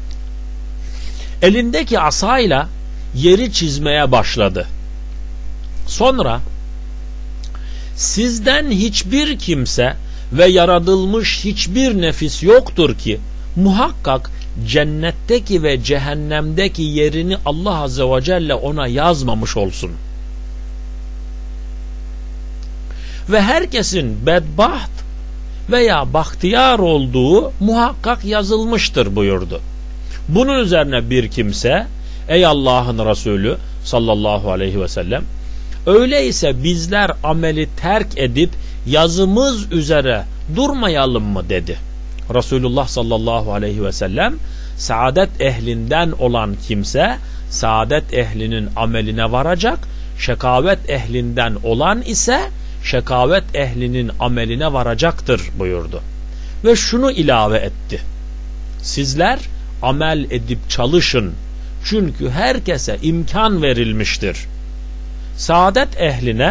Elindeki asayla yeri çizmeye başladı. Sonra sizden hiçbir kimse ve yaratılmış hiçbir nefis yoktur ki muhakkak cennetteki ve cehennemdeki yerini Allah Azze ve Celle ona yazmamış olsun. Ve herkesin bedbaht veya bahtiyar olduğu muhakkak yazılmıştır buyurdu. Bunun üzerine bir kimse, ey Allah'ın Resulü sallallahu aleyhi ve sellem, öyleyse bizler ameli terk edip yazımız üzere durmayalım mı dedi. Resulullah sallallahu aleyhi ve sellem, saadet ehlinden olan kimse saadet ehlinin ameline varacak, şekavet ehlinden olan ise şekavet ehlinin ameline varacaktır buyurdu. Ve şunu ilave etti. Sizler amel edip çalışın. Çünkü herkese imkan verilmiştir. Saadet ehline,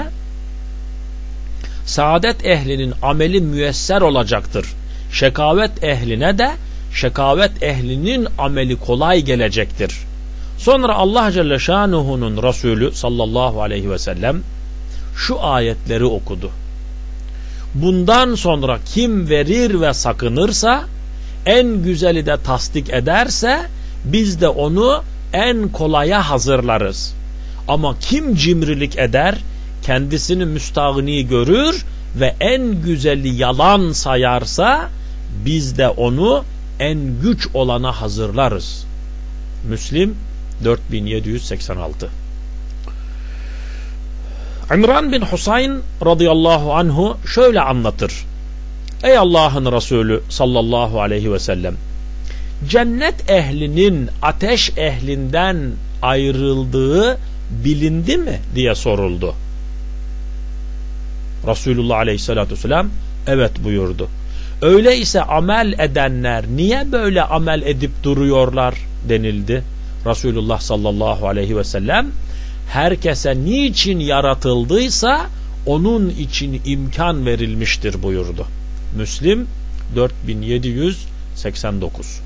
saadet ehlinin ameli müyesser olacaktır. Şekavet ehline de şekavet ehlinin ameli kolay gelecektir. Sonra Allah Celle Şanuhu'nun Resulü sallallahu aleyhi ve sellem şu ayetleri okudu. Bundan sonra kim verir ve sakınırsa en güzeli de tasdik ederse biz de onu en kolaya hazırlarız. Ama kim cimrilik eder, kendisini müstahni görür ve en güzeli yalan sayarsa biz de onu en güç olana hazırlarız. Müslim dört bin yedi yüz seksen altı. İmran bin Husayn radıyallahu anhu şöyle anlatır. Ey Allah'ın Resulü sallallahu aleyhi ve sellem, cennet ehlinin ateş ehlinden ayrıldığı bilindi mi diye soruldu. Resulullah aleyhissalatü vesselam evet buyurdu. Öyleyse amel edenler niye böyle amel edip duruyorlar denildi. Resulullah sallallahu aleyhi ve sellem herkese niçin yaratıldıysa onun için imkan verilmiştir buyurdu. Müslim dört bin yedi yüz seksen dokuz.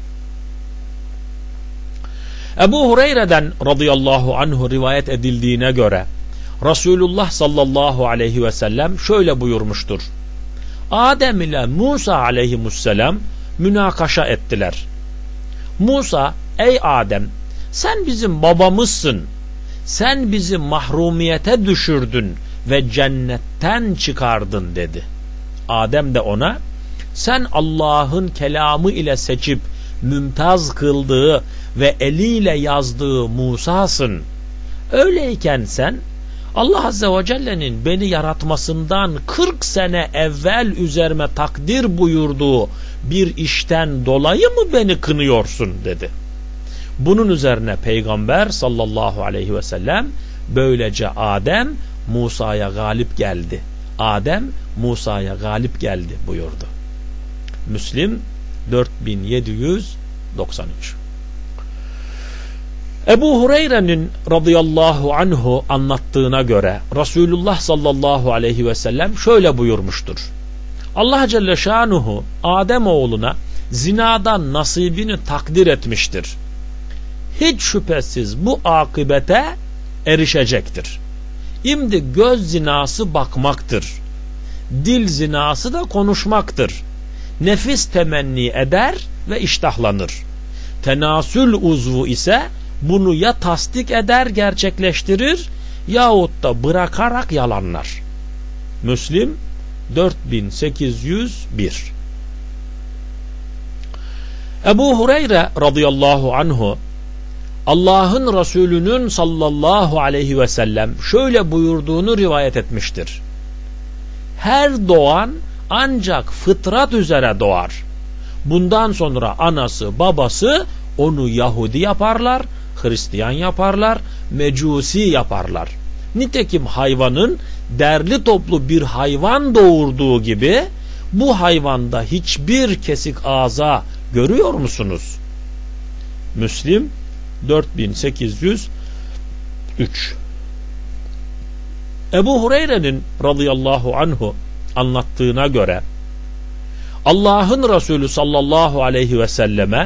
Ebu Hureyre'den radıyallahu anhu rivayet edildiğine göre Resulullah sallallahu aleyhi ve sellem şöyle buyurmuştur. Adem ile Musa aleyhisselam münakaşa ettiler. Musa, ey Adem, sen bizim babamızsın. Sen bizi mahrumiyete düşürdün ve cennetten çıkardın dedi. Adem de ona, sen Allah'ın kelamı ile seçip mümtaz kıldığı ve eliyle yazdığı Musa'sın. Öyleyken sen Allah Azze ve Celle'nin beni yaratmasından kırk sene evvel üzerime takdir buyurduğu bir işten dolayı mı beni kınıyorsun dedi. Bunun üzerine Peygamber sallallahu aleyhi ve sellem böylece Adem Musa'ya galip geldi. Adem Musa'ya galip geldi buyurdu. Müslim dört bin yedi yüz doksan üç. Ebu Hureyre'nin radıyallahu anhu anlattığına göre Resulullah sallallahu aleyhi ve sellem şöyle buyurmuştur. Allah Celle Şanuhu Adem oğluna zinadan nasibini takdir etmiştir. Hiç şüphesiz bu akıbete erişecektir. İmdi göz zinası bakmaktır. Dil zinası da konuşmaktır. Nefis temenni eder ve iştahlanır. Tenasül uzvu ise bunu ya tasdik eder gerçekleştirir yahut da bırakarak yalanlar. Müslim dört bin sekiz yüz bir. Ebu Hureyre radıyallahu anhu Allah'ın Resulü'nün sallallahu aleyhi ve sellem şöyle buyurduğunu rivayet etmiştir. Her doğan ancak fıtrat üzere doğar. Bundan sonra anası babası onu Yahudi yaparlar, Hristiyan yaparlar, Mecusi yaparlar. Nitekim hayvanın derli toplu bir hayvan doğurduğu gibi bu hayvanda hiçbir kesik ağza görüyor musunuz? Müslim dört bin sekiz yüz üç. Ebu Hureyre'nin radıyallahu anhu anlattığına göre Allah'ın Resulü sallallahu aleyhi ve selleme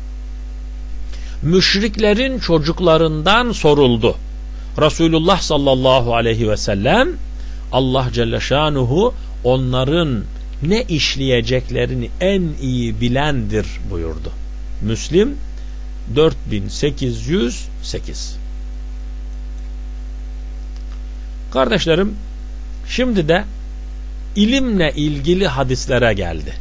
müşriklerin çocuklarından soruldu. Resulullah sallallahu aleyhi ve sellem Allah Celle Şanuhu onların ne işleyeceklerini en iyi bilendir buyurdu. Müslim dört bin sekiz yüz sekiz. Kardeşlerim, şimdi de ilimle ilgili hadislere geldi.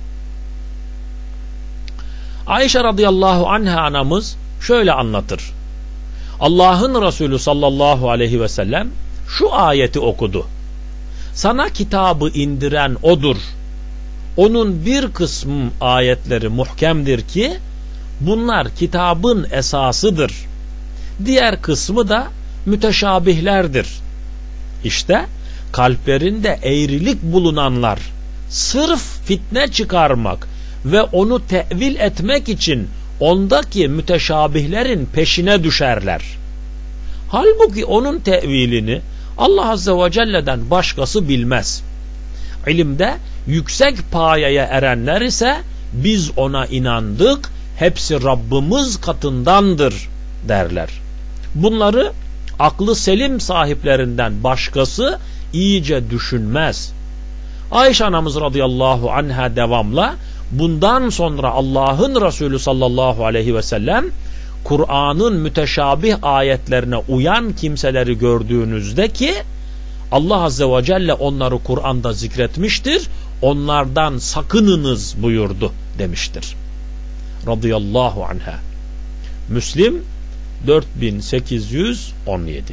Ayşe radıyallahu anha anamız şöyle anlatır. Allah'ın Resulü sallallahu aleyhi ve sellem şu ayeti okudu. Sana kitabı indiren odur. Onun bir kısmı ayetleri muhkemdir ki bunlar kitabın esasıdır. Diğer kısmı da müteşabihlerdir. İşte kalplerinde eğrilik bulunanlar sırf fitne çıkarmak ve onu tevil etmek için ondaki müteşabihlerin peşine düşerler. Halbuki onun tevilini Allah Azze ve Celle'den başkası bilmez. İlimde yüksek payeye erenler ise biz ona inandık, hepsi Rabbimiz katındandır derler. Bunları aklı selim sahiplerinden başkası iyice düşünmez. Ayşe anamız radıyallahu anha devamla bundan sonra Allah'ın Resulü sallallahu aleyhi ve sellem Kur'an'ın müteşabih ayetlerine uyan kimseleri gördüğünüzde ki Allah azze ve celle onları Kur'an'da zikretmiştir, onlardan sakınınız buyurdu demiştir. Radıyallahu anha. Müslim dört bin sekiz yüz on yedi.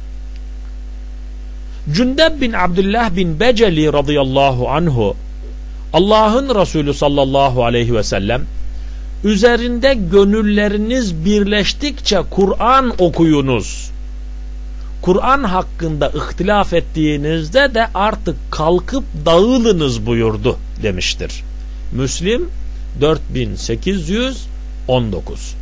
Cündeb bin Abdullah bin Beceli radıyallahu anhu, Allah'ın Resulü sallallahu aleyhi ve sellem, üzerinde gönülleriniz birleştikçe Kur'an okuyunuz. Kur'an hakkında ihtilaf ettiğinizde de artık kalkıp dağılınız buyurdu demiştir. Müslim dört bin sekiz yüz on dokuz.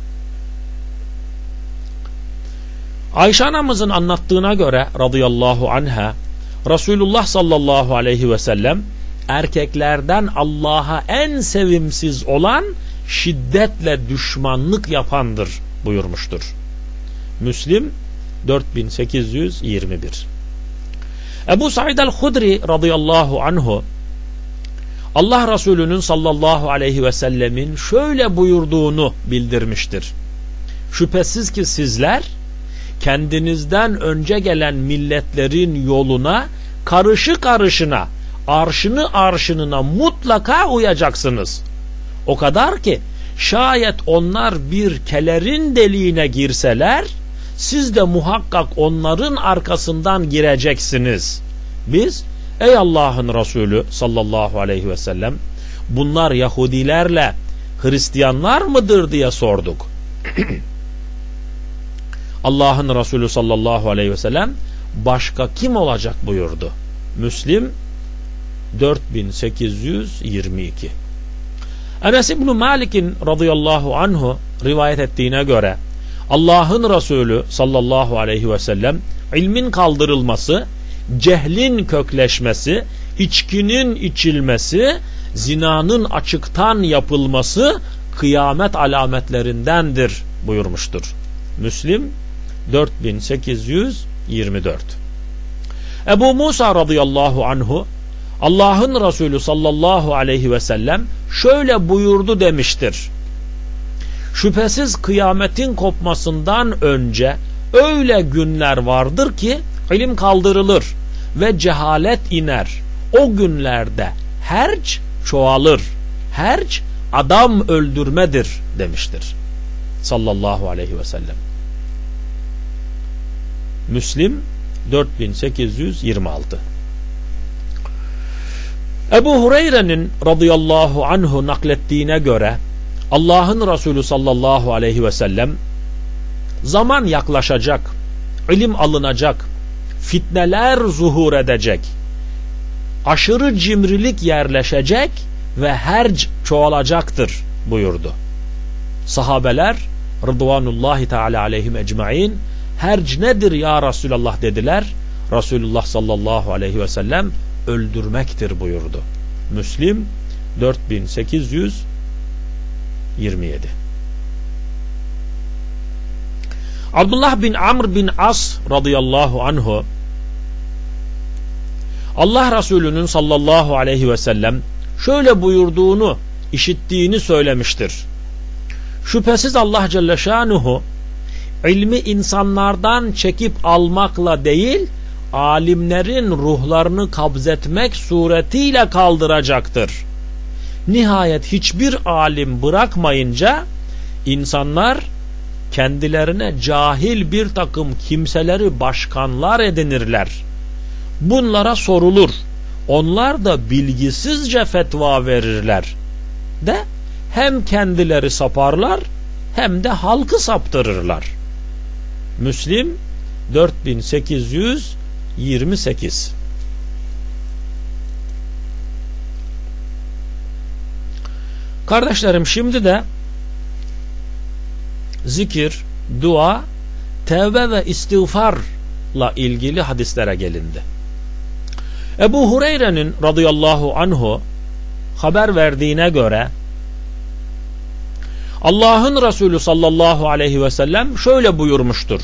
Ayşe anamızın anlattığına göre radıyallahu anha, Resulullah sallallahu aleyhi ve sellem erkeklerden Allah'a en sevimsiz olan şiddetle düşmanlık yapandır buyurmuştur. Müslim dört bin sekiz yüz yirmi bir. Ebu Said el-Hudri radıyallahu anhu, Allah Resulü'nün sallallahu aleyhi ve sellemin şöyle buyurduğunu bildirmiştir. Şüphesiz ki sizler kendinizden önce gelen milletlerin yoluna karışı karışına, arşını arşınına mutlaka uyacaksınız. O kadar ki şayet onlar bir kelerin deliğine girseler, siz de muhakkak onların arkasından gireceksiniz. Biz, ey Allah'ın Resulü sallallahu aleyhi ve sellem, bunlar Yahudilerle Hristiyanlar mıdır diye sorduk. Allah'ın Resulü sallallahu aleyhi ve sellem, başka kim olacak buyurdu. Müslim dört bin sekiz yüz yirmi iki. Enes İbn Malik'in radıyallahu anhu rivayet ettiğine göre Allah'ın Resulü sallallahu aleyhi ve sellem ilmin kaldırılması, cehlin kökleşmesi, içkinin içilmesi, zinanın açıktan yapılması kıyamet alametlerindendir buyurmuştur. Müslim dört bin sekiz yüz yirmi dört. Ebu Musa radıyallahu anhu, Allah'ın Resulü sallallahu aleyhi ve sellem şöyle buyurdu demiştir. Şüphesiz kıyametin kopmasından önce öyle günler vardır ki ilim kaldırılır ve cehalet iner. O günlerde herc çoğalır. Herc adam öldürmedir demiştir. Sallallahu aleyhi ve sellem. Müslim dört bin sekiz yüz yirmi altı. Ebu Hureyre'nin radıyallahu anhu naklettiğine göre Allah'ın Resulü sallallahu aleyhi ve sellem, zaman yaklaşacak, ilim alınacak, fitneler zuhur edecek, aşırı cimrilik yerleşecek ve herc çoğalacaktır buyurdu. Sahabeler Rıdvanullahi Teala aleyhim ecmaîn, herc nedir ya Resulallah dediler. Resulullah sallallahu aleyhi ve sellem öldürmektir buyurdu. Müslim dört bin sekiz yüz yirmi yedi. Abdullah bin Amr bin As radıyallahu anhu, Allah Resulü'nün sallallahu aleyhi ve sellem şöyle buyurduğunu işittiğini söylemiştir. Şüphesiz Allah Celle Şanuhu ilmi insanlardan çekip almakla değil, alimlerin ruhlarını kabzetmek suretiyle kaldıracaktır. Nihayet hiçbir alim bırakmayınca insanlar kendilerine cahil bir takım kimseleri başkanlar edinirler. Bunlara sorulur. Onlar da bilgisizce fetva verirler. De hem kendileri saparlar hem de halkı saptırırlar. Müslim dört bin sekiz yüz yirmi sekiz. Kardeşlerim, şimdi de zikir, dua, tevbe ve istiğfarla ilgili hadislere gelindi. Ebu Hureyre'nin radıyallahu anhu haber verdiğine göre Allah'ın Resulü sallallahu aleyhi ve sellem şöyle buyurmuştur.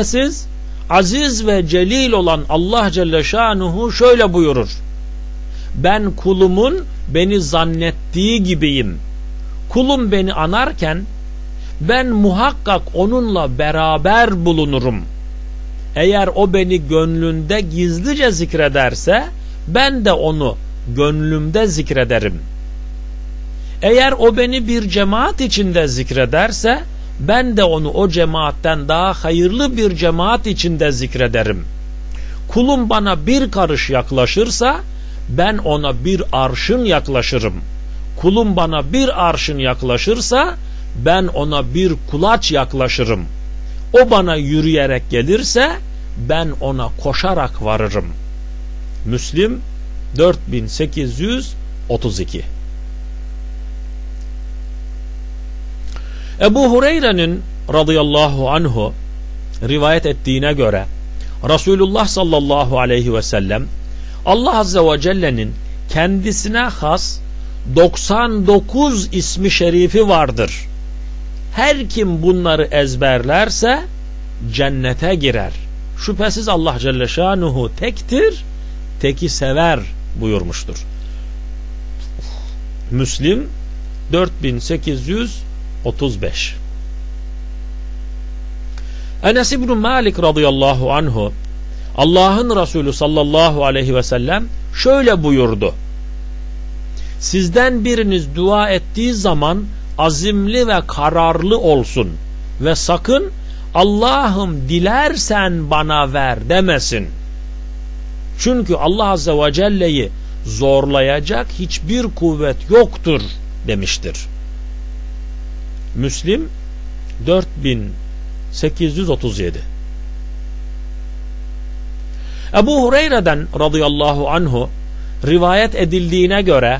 Şüphesiz aziz ve celil olan Allah Celle Şanuhu şöyle buyurur. ben kulumun beni zannettiği gibiyim. Kulum beni anarken ben muhakkak onunla beraber bulunurum. Eğer o beni gönlünde gizlice zikrederse ben de onu gönlümde zikrederim. Eğer o beni bir cemaat içinde zikrederse ben de onu o cemaatten daha hayırlı bir cemaat içinde zikrederim. Kulum bana bir karış yaklaşırsa ben ona bir arşın yaklaşırım. Kulum bana bir arşın yaklaşırsa ben ona bir kulaç yaklaşırım. O bana yürüyerek gelirse ben ona koşarak varırım. Müslim dört bin sekiz yüz otuz iki. Ebu Hureyre'nin radıyallahu anhu rivayet ettiğine göre Resulullah sallallahu aleyhi ve sellem Allah azze ve celle'nin kendisine has doksan dokuz ismi şerifi vardır. Her kim bunları ezberlerse cennete girer. Şüphesiz Allah Celle Şanuhu tektir, teki sever buyurmuştur. Müslim dört bin sekiz yüz otuz beş. Enes İbn Malik radıyallahu anhu Allah'ın Resulü sallallahu aleyhi ve sellem şöyle buyurdu: sizden biriniz dua ettiği zaman azimli ve kararlı olsun ve sakın Allah'ım dilersen bana ver demesin. Çünkü Allah azze ve celle'yi zorlayacak hiçbir kuvvet yoktur demiştir. Müslim dört bin sekiz yüz otuz yedi. Ebu Hureyre'den radıyallahu anhu rivayet edildiğine göre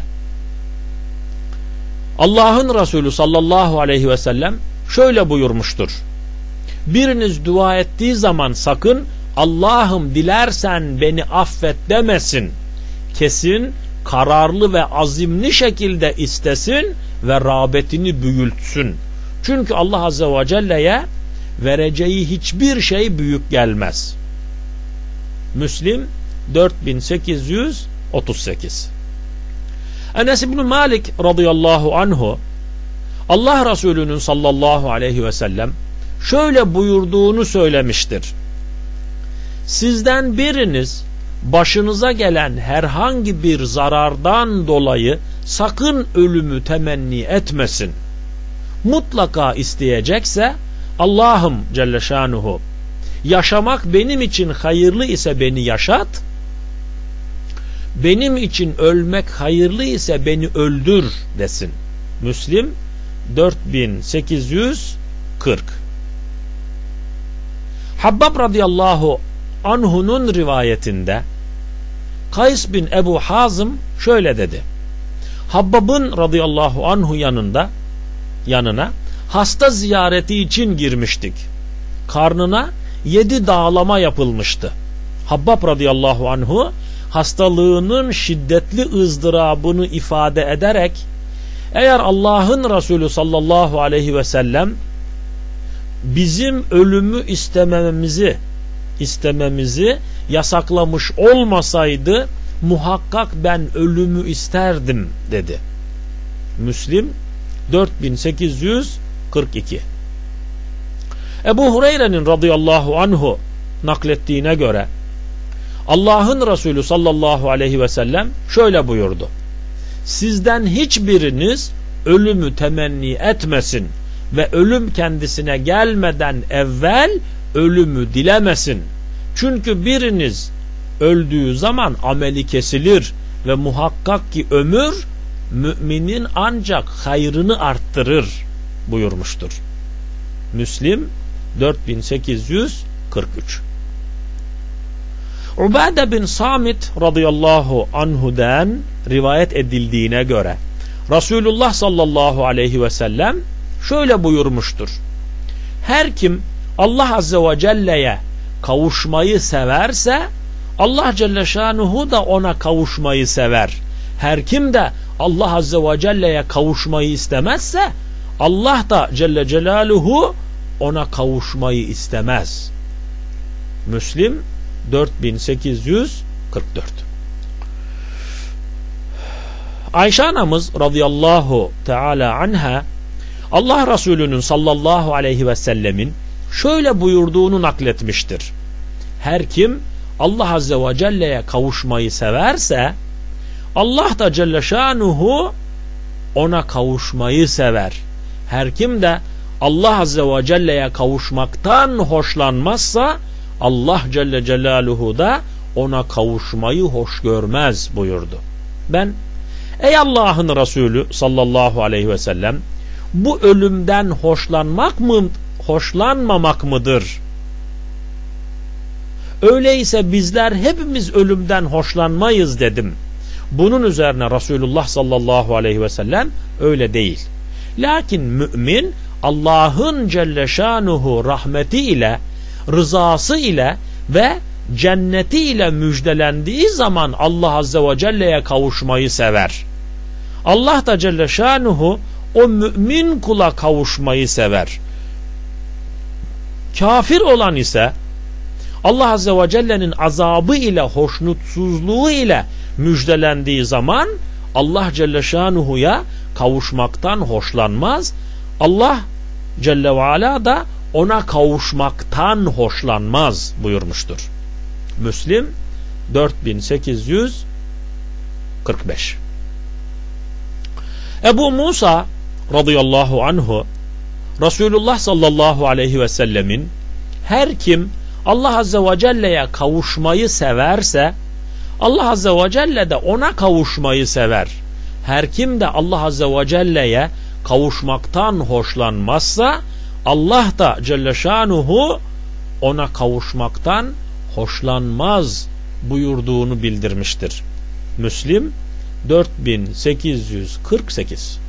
Allah'ın Resulü sallallahu aleyhi ve sellem şöyle buyurmuştur: biriniz dua ettiği zaman sakın Allah'ım dilersen beni affet demesin. Kesin, kararlı ve azimli şekilde istesin ve rağbetini büyütsün. Çünkü Allah azze ve celle'ye vereceği hiçbir şey büyük gelmez. Müslim dört bin sekiz yüz otuz sekiz. Enes İbn Malik radıyallahu anhu Allah Resulü'nün sallallahu aleyhi ve sellem şöyle buyurduğunu söylemiştir: sizden biriniz başınıza gelen herhangi bir zarardan dolayı sakın ölümü temenni etmesin. Mutlaka isteyecekse Allah'ım Celle Şanuhu yaşamak benim için hayırlı ise beni yaşat, benim için ölmek hayırlı ise beni öldür desin. Müslim dört bin sekiz yüz kırk. Habbab radıyallahu anhu'nun rivayetinde Kays bin Ebu Hazım şöyle dedi: Habbab'ın radıyallahu anhu yanında yanına hasta ziyareti için girmiştik. Karnına yedi dağlama yapılmıştı. Habbab radıyallahu anhu hastalığının şiddetli ızdırabını ifade ederek eğer Allah'ın Resulü sallallahu aleyhi ve sellem bizim ölümü istememizi istememizi yasaklamış olmasaydı muhakkak ben ölümü isterdim dedi. Müslim dört bin sekiz yüz kırk iki. Ebu Hureyre'nin radıyallahu anhu naklettiğine göre Allah'ın Resulü sallallahu aleyhi ve sellem şöyle buyurdu: sizden hiçbiriniz ölümü temenni etmesin ve ölüm kendisine gelmeden evvel ölümü dilemesin. Çünkü biriniz öldüğü zaman ameli kesilir ve muhakkak ki ömür müminin ancak hayrını arttırır buyurmuştur. Müslim dört bin sekiz yüz kırk üç. Ubade bin Samit radıyallahu anhu'dan rivayet edildiğine göre Resulullah sallallahu aleyhi ve sellem şöyle buyurmuştur: her kim Allah azze ve celle'ye kavuşmayı severse Allah Celle Şanuhu da ona kavuşmayı sever. Her kim de Allah azze ve celle'ye kavuşmayı istemezse Allah da Celle Celaluhu ona kavuşmayı istemez. Müslim dört bin sekiz yüz kırk dört. Ayşe anamız radıyallahu teala anha Allah Resulü'nün sallallahu aleyhi ve sellemin şöyle buyurduğunu nakletmiştir. Her kim Allah Azze ve Celle'ye kavuşmayı severse Allah da Celle Şanuhu ona kavuşmayı sever. Her kim de Allah Azze ve Celle'ye kavuşmaktan hoşlanmazsa Allah Celle Celaluhu da ona kavuşmayı hoş görmez buyurdu. Ben ey Allah'ın Resulü sallallahu aleyhi ve sellem bu ölümden hoşlanmak mı, hoşlanmamak mıdır? Öyleyse bizler hepimiz ölümden hoşlanmayız dedim. Bunun üzerine Resulullah sallallahu aleyhi ve sellem öyle değil. Lakin mümin Allah'ın Celle Şanuhu rahmeti ile, rızası ile ve cenneti ile müjdelendiği zaman Allah Azze ve Celle'ye kavuşmayı sever. Allah da Celle Şanuhu o mümin kula kavuşmayı sever. Kafir olan ise Allah Azze ve Celle'nin azabı ile, hoşnutsuzluğu ile müjdelendiği zaman Allah Celle Şanuhu'ya kavuşmaktan hoşlanmaz. Allah Celle ve Ala da ona kavuşmaktan hoşlanmaz buyurmuştur. Müslim dört bin sekiz yüz kırk beş. Ebu Musa radıyallahu anhu Resulullah sallallahu aleyhi ve sellemin her kim Allah Azze ve Celle'ye kavuşmayı severse Allah Azze ve Celle de ona kavuşmayı sever. Her kim de Allah Azze ve Celle'ye kavuşmaktan hoşlanmazsa Allah da Celle Şanuhu ona kavuşmaktan hoşlanmaz buyurduğunu bildirmiştir. Müslim dört bin sekiz yüz kırk sekiz.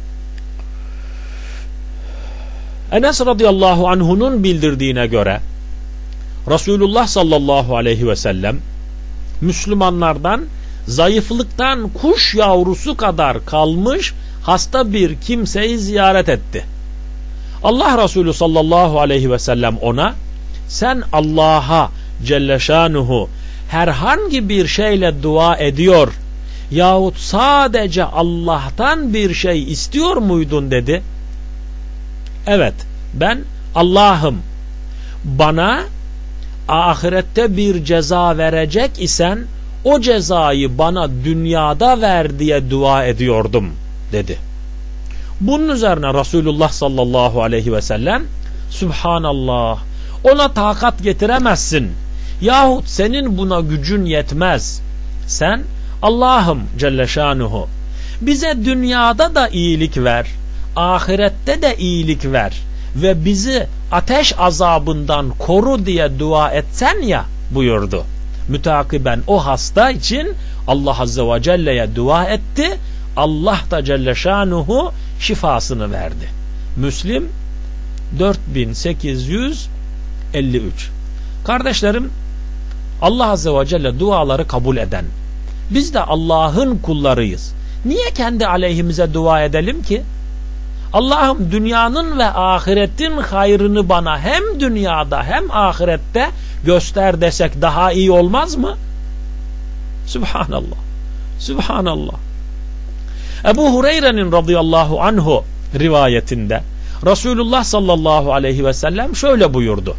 Enes radıyallahu anhu'nun bildirdiğine göre Resulullah sallallahu aleyhi ve sellem Müslümanlardan zayıflıktan kuş yavrusu kadar kalmış hasta bir kimseyi ziyaret etti. Allah Resulü sallallahu aleyhi ve sellem ona sen Allah'a Celle Şanuhu herhangi bir şeyle dua ediyor yahut sadece Allah'tan bir şey istiyor muydun dedi. Evet, ben Allah'ım bana ahirette bir ceza verecek isen o cezayı bana dünyada ver diye dua ediyordum dedi. Bunun üzerine Resulullah sallallahu aleyhi ve sellem Subhanallah, ona takat getiremezsin yahut senin buna gücün yetmez. Sen Allah'ım Celle Şanuhu bize dünyada da iyilik ver, ahirette de iyilik ver ve bizi ateş azabından koru diye dua etsen ya buyurdu. Mütakiben o hasta için Allah Azze ve Celle'ye dua etti. Allah da Celle Şanuhu şifasını verdi. Müslim dört bin sekiz yüz elli üç. Kardeşlerim, Allah Azze ve Celle duaları kabul eden, biz de Allah'ın kullarıyız. Niye kendi aleyhimize dua edelim ki? Allah'ım dünyanın ve ahiretin hayrını bana hem dünyada hem ahirette göster desek daha iyi olmaz mı? Subhanallah. Subhanallah. Ebu Hureyre'nin radıyallahu anhu rivayetinde Resulullah sallallahu aleyhi ve sellem şöyle buyurdu.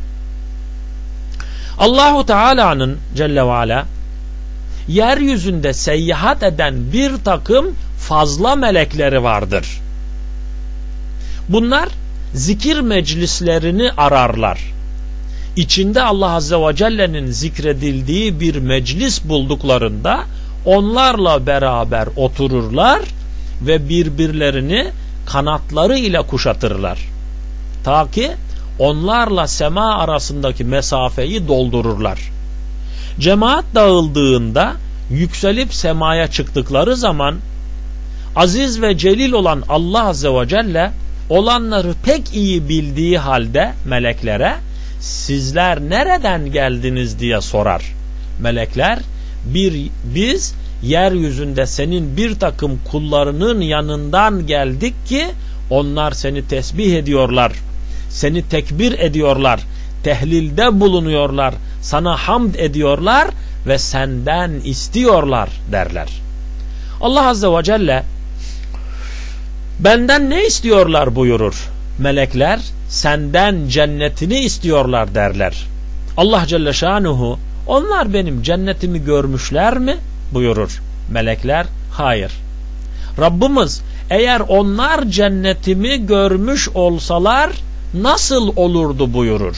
Allahu Teala'nın Celle ve Ala yeryüzünde seyyahat eden bir takım fazla melekleri vardır. Bunlar zikir meclislerini ararlar. İçinde Allah Azze ve Celle'nin zikredildiği bir meclis bulduklarında onlarla beraber otururlar ve birbirlerini kanatları ile kuşatırlar. Ta ki onlarla sema arasındaki mesafeyi doldururlar. Cemaat dağıldığında yükselip semaya çıktıkları zaman aziz ve celil olan Allah Azze ve Celle olanları pek iyi bildiği halde meleklere sizler nereden geldiniz diye sorar. Melekler bir biz yeryüzünde senin bir takım kullarının yanından geldik ki onlar seni tesbih ediyorlar, seni tekbir ediyorlar, tehlilde bulunuyorlar, sana hamd ediyorlar ve senden istiyorlar derler. Allah Azze ve Celle benden ne istiyorlar buyurur. Melekler senden cennetini istiyorlar derler. Allah Celle Şanuhu onlar benim cennetimi görmüşler mi buyurur. Melekler hayır. Rabbimiz eğer onlar cennetimi görmüş olsalar nasıl olurdu buyurur.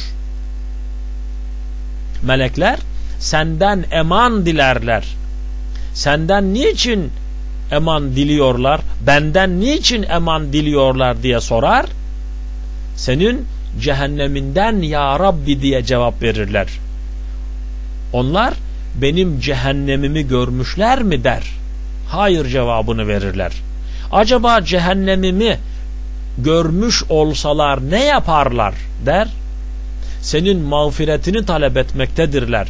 Melekler senden eman dilerler. Senden niçin eman diliyorlar? Benden niçin eman diliyorlar diye sorar. Senin cehenneminden ya Rabbi diye cevap verirler. Onlar benim cehennemimi görmüşler mi der. Hayır cevabını verirler. Acaba cehennemimi görmüş olsalar ne yaparlar der. Senin mağfiretini talep etmektedirler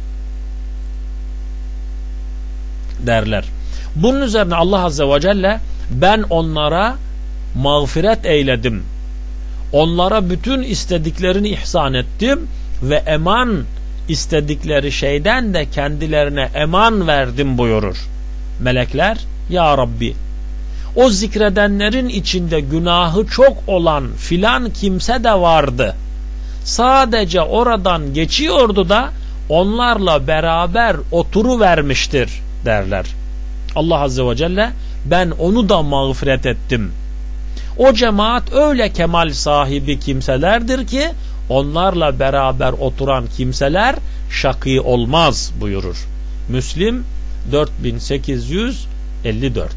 derler. Bunun üzerine Allah Azze ve Celle ben onlara mağfiret eyledim. Onlara bütün istediklerini ihsan ettim ve eman istedikleri şeyden de kendilerine eman verdim buyurur. Melekler ya Rabbi o zikredenlerin içinde günahı çok olan filan kimse de vardı. Sadece oradan geçiyordu da onlarla beraber oturuvermiştir derler. Allah Azze ve Celle ben onu da mağfiret ettim. O cemaat öyle kemal sahibi kimselerdir ki onlarla beraber oturan kimseler şakî olmaz buyurur. Müslim dört bin sekiz yüz elli dört.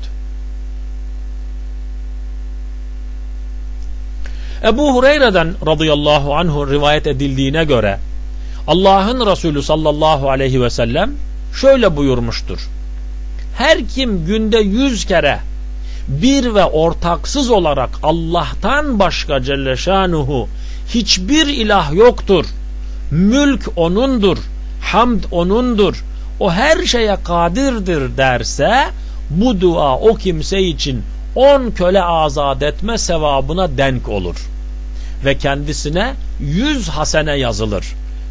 Ebu Hureyre'den radıyallahu anhu rivayet edildiğine göre Allah'ın Resulü sallallahu aleyhi ve sellem şöyle buyurmuştur. Her kim günde yüz kere bir ve ortaksız olarak Allah'tan başka Celle Şanuhu hiçbir ilah yoktur. Mülk O'nundur. Hamd O'nundur. O her şeye kadirdir derse bu dua o kimse için on köle azat etme sevabına denk olur. Ve kendisine yüz hasene yazılır.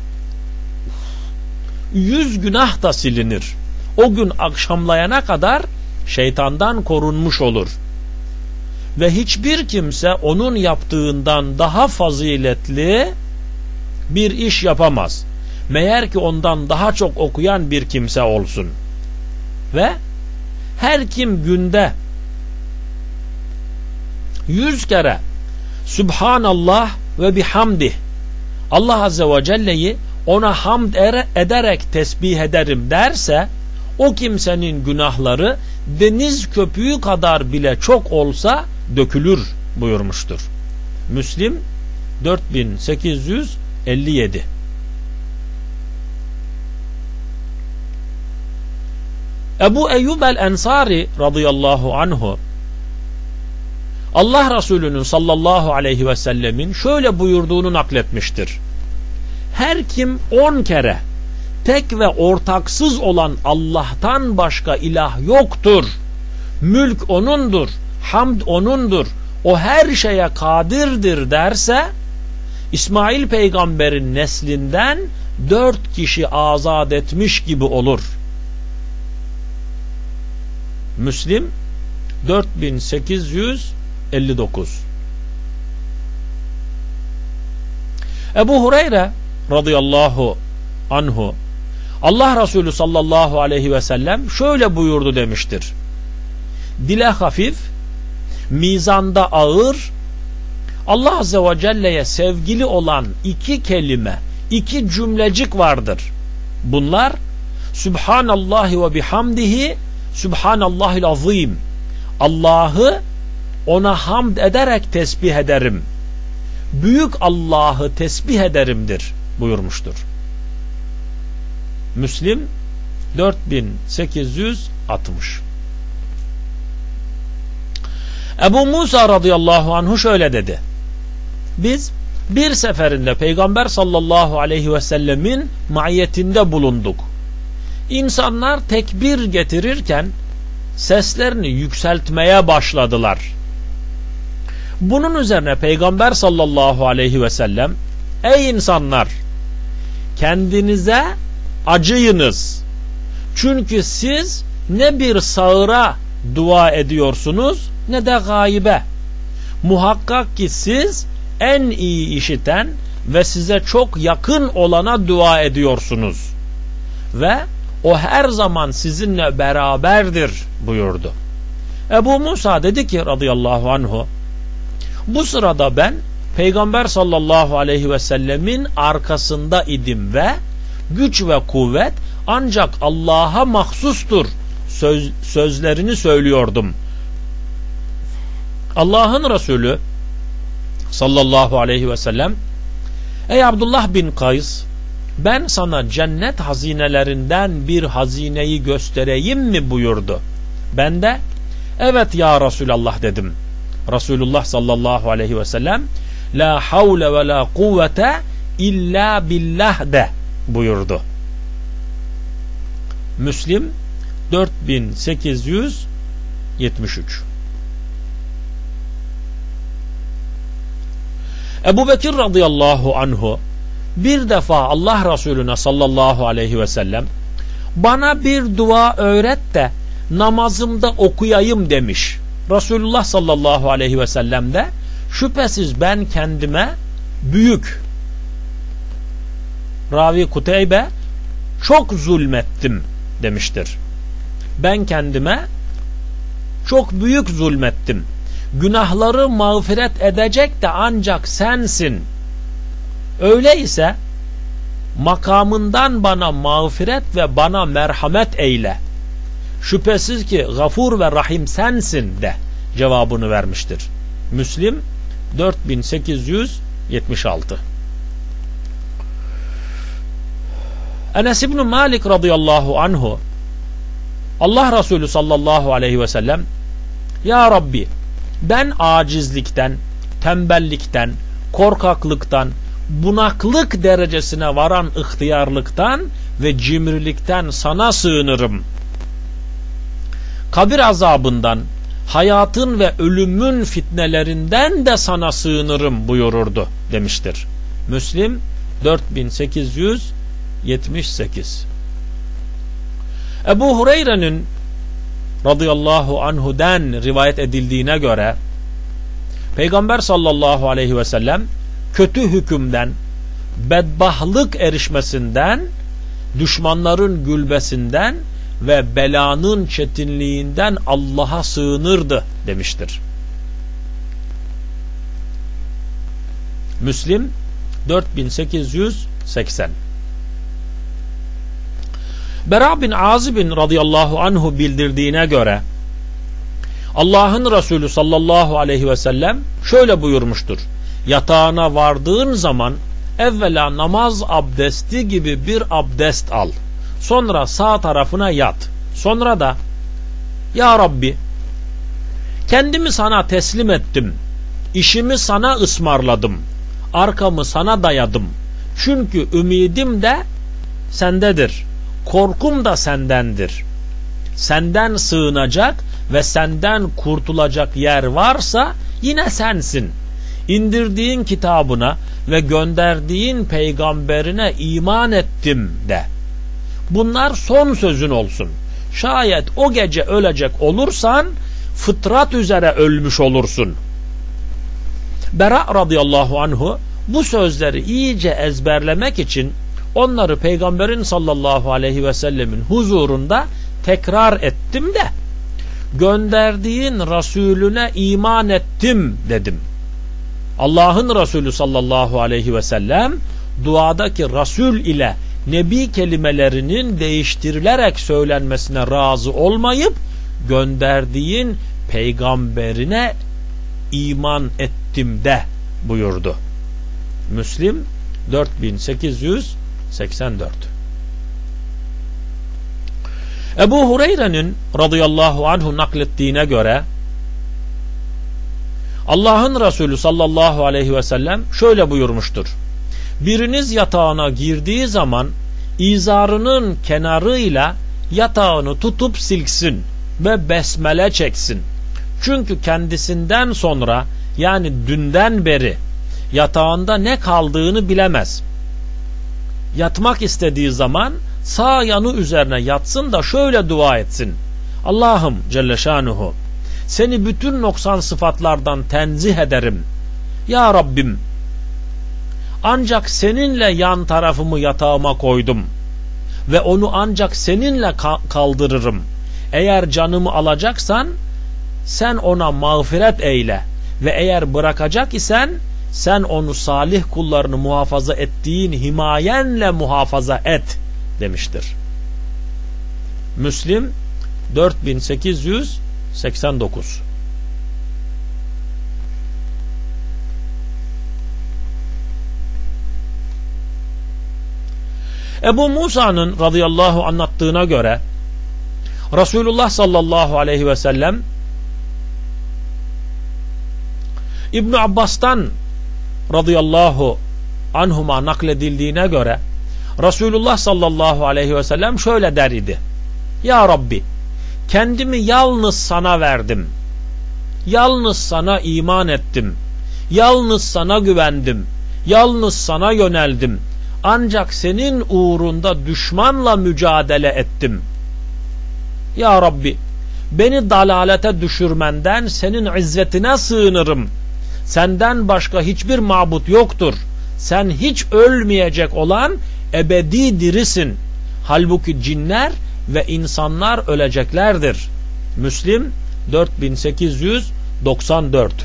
Yüz günah da silinir. O gün akşamlayana kadar şeytandan korunmuş olur. Ve hiçbir kimse onun yaptığından daha faziletli bir iş yapamaz. Meğer ki ondan daha çok okuyan bir kimse olsun. Ve her kim günde yüz kere Subhanallah ve bihamdih Allah Azze ve Celle'yi ona hamd ederek tesbih ederim derse o kimsenin günahları deniz köpüğü kadar bile çok olsa dökülür buyurmuştur. Müslim dört bin sekiz yüz elli yedi. Ebu Eyyub el-Ensari radıyallahu anhu Allah Resulü'nün sallallahu aleyhi ve sellemin şöyle buyurduğunu nakletmiştir. Her kim on kere tek ve ortaksız olan Allah'tan başka ilah yoktur. Mülk O'nundur. Hamd O'nundur. O her şeye kadirdir derse İsmail peygamberin neslinden dört kişi azat etmiş gibi olur. Müslim dört bin sekiz yüz elli dokuz. Ebu Hureyre radıyallahu anhu Allah Resulü sallallahu aleyhi ve sellem şöyle buyurdu demiştir. Dile hafif, mizanda ağır, Allah Azze ve Celle'ye sevgili olan iki kelime, iki cümlecik vardır. Bunlar Subhanallahi ve bihamdihi, Subhanallahil azim. Allah'ı ona hamd ederek tesbih ederim. Büyük Allah'ı tesbih ederimdir buyurmuştur. Müslim dört bin sekiz yüz altmış. Ebu Musa radıyallahu anhu şöyle dedi. Biz bir seferinde Peygamber sallallahu aleyhi ve sellemin maiyetinde bulunduk. İnsanlar tekbir getirirken seslerini yükseltmeye başladılar. Bunun üzerine Peygamber sallallahu aleyhi ve sellem ey insanlar kendinize acıyınız. Çünkü siz ne bir sağıra dua ediyorsunuz ne de gaybe. Muhakkak ki siz en iyi işiten ve size çok yakın olana dua ediyorsunuz. Ve o her zaman sizinle beraberdir buyurdu. Ebu Musa dedi ki radıyallahu anhu, bu sırada ben Peygamber sallallahu aleyhi ve sellemin arkasında idim ve güç ve kuvvet ancak Allah'a mahsustur söz, sözlerini söylüyordum. Allah'ın Resulü sallallahu aleyhi ve sellem, ey Abdullah bin Kays, ben sana cennet hazinelerinden bir hazineyi göstereyim mi buyurdu. Ben de evet ya Resulallah dedim. Resulullah sallallahu aleyhi ve sellem, la havle ve la kuvvete illa billah de buyurdu. Müslim dört bin sekiz yüz yetmiş üç. Ebu Bekir radıyallahu anhu bir defa Allah Resulüne sallallahu aleyhi ve sellem, bana bir dua öğret de namazımda okuyayım demiş. Resulullah sallallahu aleyhi ve sellem de şüphesiz ben kendime büyük, Ravi Kuteybe, çok zulmettim demiştir. Ben kendime çok büyük zulmettim. Günahları mağfiret edecek de ancak sensin. Öyleyse makamından bana mağfiret ve bana merhamet eyle. Şüphesiz ki gafur ve rahim sensin de cevabını vermiştir. Müslim dört bin sekiz yüz yetmiş altı. Enes İbn Malik radıyallahu anhu, Allah Resulü sallallahu aleyhi ve sellem, ya Rabbi, ben acizlikten, tembellikten, korkaklıktan, bunaklık derecesine varan ihtiyarlıktan ve cimrilikten sana sığınırım. Kabir azabından, hayatın ve ölümün fitnelerinden de sana sığınırım buyururdu demiştir. Müslim dört bin sekiz yüz yetmiş sekiz. Ebu Hureyre'nin radıyallahu anhu'den rivayet edildiğine göre Peygamber sallallahu aleyhi ve sellem kötü hükümden, bedbahtlık erişmesinden, düşmanların gülbesinden ve belanın çetinliğinden Allah'a sığınırdı demiştir. Müslim dört bin sekiz yüz seksen. Bera bin Azib'in radıyallahu anhu bildirdiğine göre Allah'ın Resulü sallallahu aleyhi ve sellem şöyle buyurmuştur. Yatağına vardığın zaman evvela namaz abdesti gibi bir abdest al. Sonra sağ tarafına yat. Sonra da ya Rabbi, kendimi sana teslim ettim. İşimi sana ısmarladım. Arkamı sana dayadım. Çünkü ümidim de sendedir. Korkum da sendendir. Senden sığınacak ve senden kurtulacak yer varsa yine sensin. İndirdiğin kitabına ve gönderdiğin peygamberine iman ettim de. Bunlar son sözün olsun. Şayet o gece ölecek olursan fıtrat üzere ölmüş olursun. Bera radıyallahu anhu bu sözleri iyice ezberlemek için onları Peygamberin sallallahu aleyhi ve sellemin huzurunda tekrar ettim de gönderdiğin Resulüne iman ettim dedim. Allah'ın Resulü sallallahu aleyhi ve sellem duadaki Resul ile Nebi kelimelerinin değiştirilerek söylenmesine razı olmayıp gönderdiğin peygamberine iman ettim de buyurdu. Müslim dört bin sekiz yüz seksen dört. Ebu Hureyre'nin radıyallahu anhu naklettiğine göre Allah'ın Resulü sallallahu aleyhi ve sellem şöyle buyurmuştur. Biriniz yatağına girdiği zaman izarının kenarıyla yatağını tutup silksin ve besmele çeksin. Çünkü kendisinden sonra, yani dünden beri yatağında ne kaldığını bilemez. Yatmak istediği zaman sağ yanı üzerine yatsın da şöyle dua etsin. Allah'ım Celle Şanuhu, seni bütün noksan sıfatlardan tenzih ederim. Ya Rabbim, ancak seninle yan tarafımı yatağıma koydum ve onu ancak seninle kaldırırım. Eğer canımı alacaksan sen ona mağfiret eyle ve eğer bırakacak isen sen onu salih kullarını muhafaza ettiğin himayenle muhafaza et demiştir. Müslim dört bin sekiz yüz seksen dokuz. Ebu Musa'nın radıyallahu anlattığına göre Resulullah sallallahu aleyhi ve sellem İbn Abbas'tan radıyallahu anhuma nakledildiğine göre Resulullah sallallahu aleyhi ve sellem şöyle der idi: Ya Rabbi, kendimi yalnız sana verdim. Yalnız sana iman ettim. Yalnız sana güvendim. Yalnız sana yöneldim. Ancak senin uğrunda düşmanla mücadele ettim. Ya Rabbi, beni dalalete düşürmenden senin izzetine sığınırım. Senden başka hiçbir mabut yoktur. Sen hiç ölmeyecek olan ebedi dirisin. Halbuki cinler ve insanlar öleceklerdir. Müslim dört bin sekiz yüz doksan dört.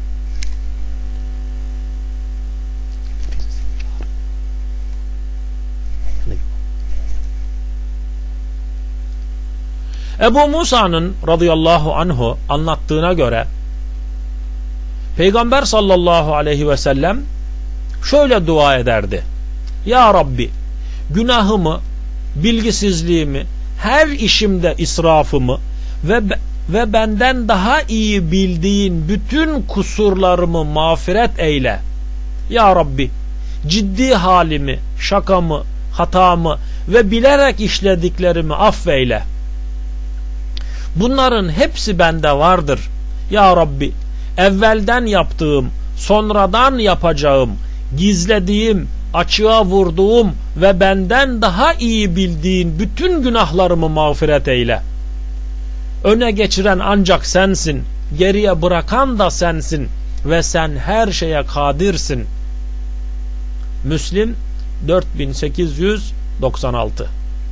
Ebu Musa'nın radıyallahu anhu anlattığına göre Peygamber sallallahu aleyhi ve sellem şöyle dua ederdi: Ya Rabbi, günahımı, bilgisizliğimi, her işimde israfımı ve ve benden daha iyi bildiğin bütün kusurlarımı mağfiret eyle. Ya Rabbi, ciddi halimi, şakamı, hatamı ve bilerek işlediklerimi affeyle. Bunların hepsi bende vardır. Ya Rabbi, evvelden yaptığım, sonradan yapacağım, gizlediğim, açığa vurduğum ve benden daha iyi bildiğin bütün günahlarımı mağfiret eyle. Öne geçiren ancak sensin, geriye bırakan da sensin ve sen her şeye kadirsin. Müslim dört bin sekiz yüz doksan altı.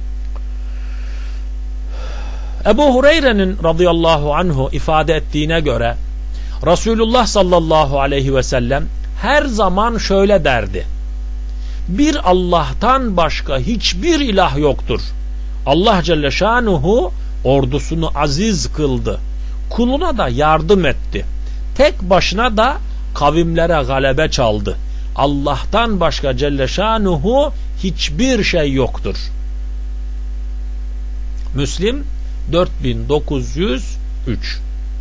Ebu Hureyre'nin radıyallahu anhu ifade ettiğine göre Resulullah sallallahu aleyhi ve sellem her zaman şöyle derdi: Bir Allah'tan başka hiçbir ilah yoktur. Allah Celle Şanuhu ordusunu aziz kıldı. Kuluna da yardım etti. Tek başına da kavimlere galebe çaldı. Allah'tan başka Celle Şanuhu hiçbir şey yoktur. Müslim dört bin dokuz yüz üç.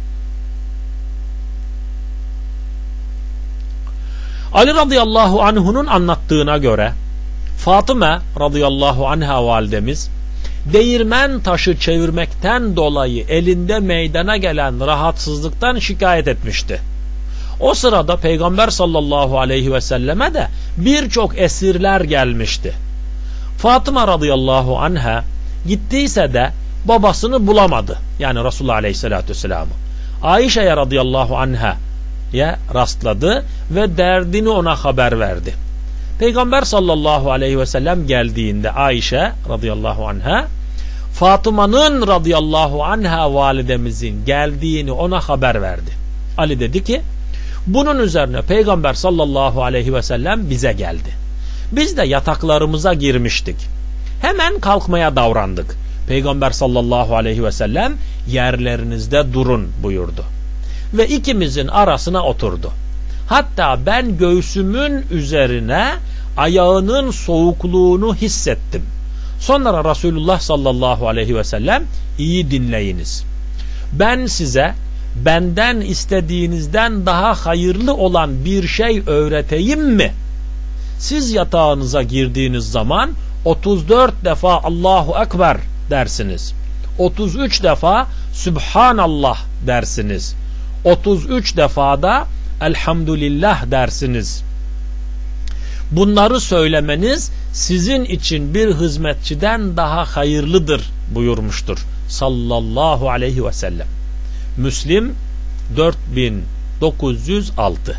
Ali radıyallahu anhu'nun anlattığına göre Fatıma radıyallahu anha validemiz değirmen taşı çevirmekten dolayı elinde meydana gelen rahatsızlıktan şikayet etmişti. O sırada Peygamber sallallahu aleyhi ve selleme de birçok esirler gelmişti. Fatıma radıyallahu anha gittiyse de babasını bulamadı. Yani Resulullah aleyhissalatü vesselam'ı. Ayşe'ye radıyallahu anha ya rastladı ve derdini ona haber verdi. Peygamber sallallahu aleyhi ve sellem geldiğinde Ayşe radıyallahu anha Fatıma'nın radıyallahu anha validemizin geldiğini ona haber verdi. Ali dedi ki, bunun üzerine Peygamber sallallahu aleyhi ve sellem bize geldi. Biz de yataklarımıza girmiştik. Hemen kalkmaya davrandık. Peygamber sallallahu aleyhi ve sellem yerlerinizde durun buyurdu. Ve ikimizin arasına oturdu. Hatta ben göğsümün üzerine ayağının soğukluğunu hissettim. Sonra Resulullah sallallahu aleyhi ve sellem, iyi dinleyiniz. Ben size benden istediğinizden daha hayırlı olan bir şey öğreteyim mi? Siz yatağınıza girdiğiniz zaman otuz dört defa Allahu Ekber dersiniz. otuz üç defa Sübhanallah dersiniz. otuz üç defa da Elhamdülillah dersiniz. Bunları söylemeniz sizin için bir hizmetçiden daha hayırlıdır buyurmuştur sallallahu aleyhi ve sellem. Müslim dört bin dokuz yüz altı.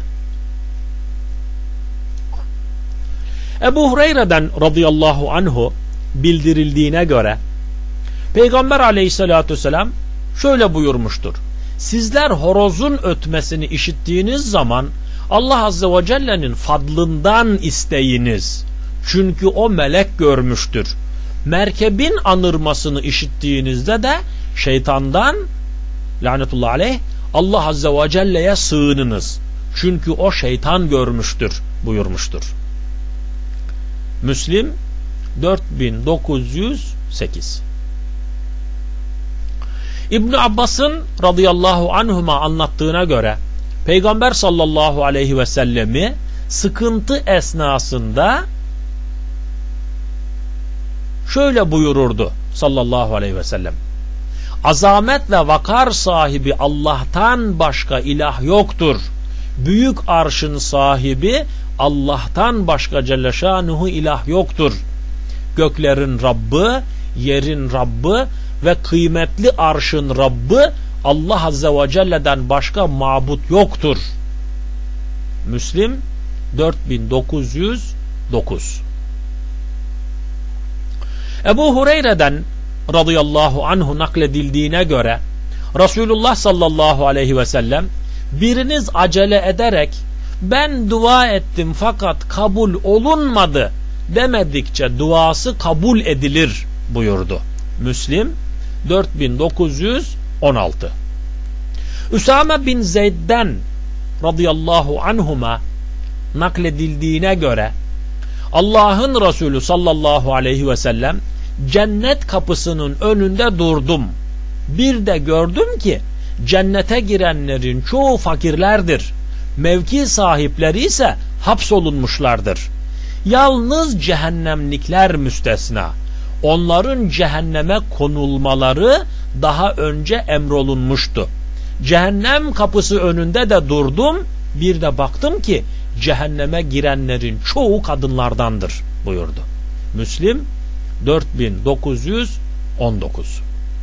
Ebu Hureyre'den radıyallahu anhu bildirildiğine göre Peygamber aleyhissalatü vesselam şöyle buyurmuştur: sizler horozun ötmesini işittiğiniz zaman Allah azze ve celle'nin fadlından isteyiniz. Çünkü o melek görmüştür. Merkebin anırmasını işittiğinizde de şeytandan, lanetullah aleyh, Allah azze ve celle'ye sığınınız. Çünkü o şeytan görmüştür buyurmuştur. Müslim dört bin dokuz yüz sekiz. İbn Abbas'ın radıyallahu anhuma anlattığına göre Peygamber sallallahu aleyhi ve sellemi sıkıntı esnasında şöyle buyururdu sallallahu aleyhi ve sellem: azamet ve vakar sahibi Allah'tan başka ilah yoktur. Büyük arşın sahibi Allah'tan başka Celle Şanuhu ilah yoktur. Göklerin Rabbi, yerin Rabbi ve kıymetli arşın Rabbi Allah Azze ve Celle'den başka mabut yoktur. Müslim dört bin dokuz yüz dokuz. Ebu Hureyre'den radıyallahu anhu nakledildiğine göre Resulullah sallallahu aleyhi ve sellem biriniz acele ederek ben dua ettim fakat kabul olunmadı demedikçe duası kabul edilir buyurdu. Müslim dört bin dokuz yüz on altı. Üsame bin Zeyd'den radıyallahu anhuma nakledildiğine göre Allah'ın Resulü sallallahu aleyhi ve sellem cennet kapısının önünde durdum. Bir de gördüm ki cennete girenlerin çoğu fakirlerdir. Mevki sahipleri ise hapsolunmuşlardır. Yalnız cehennemlikler müstesna. Onların cehenneme konulmaları daha önce emrolunmuştu. Cehennem kapısı önünde de durdum. Bir de baktım ki cehenneme girenlerin çoğu kadınlardandır buyurdu. Müslim dört bin dokuz yüz on dokuz.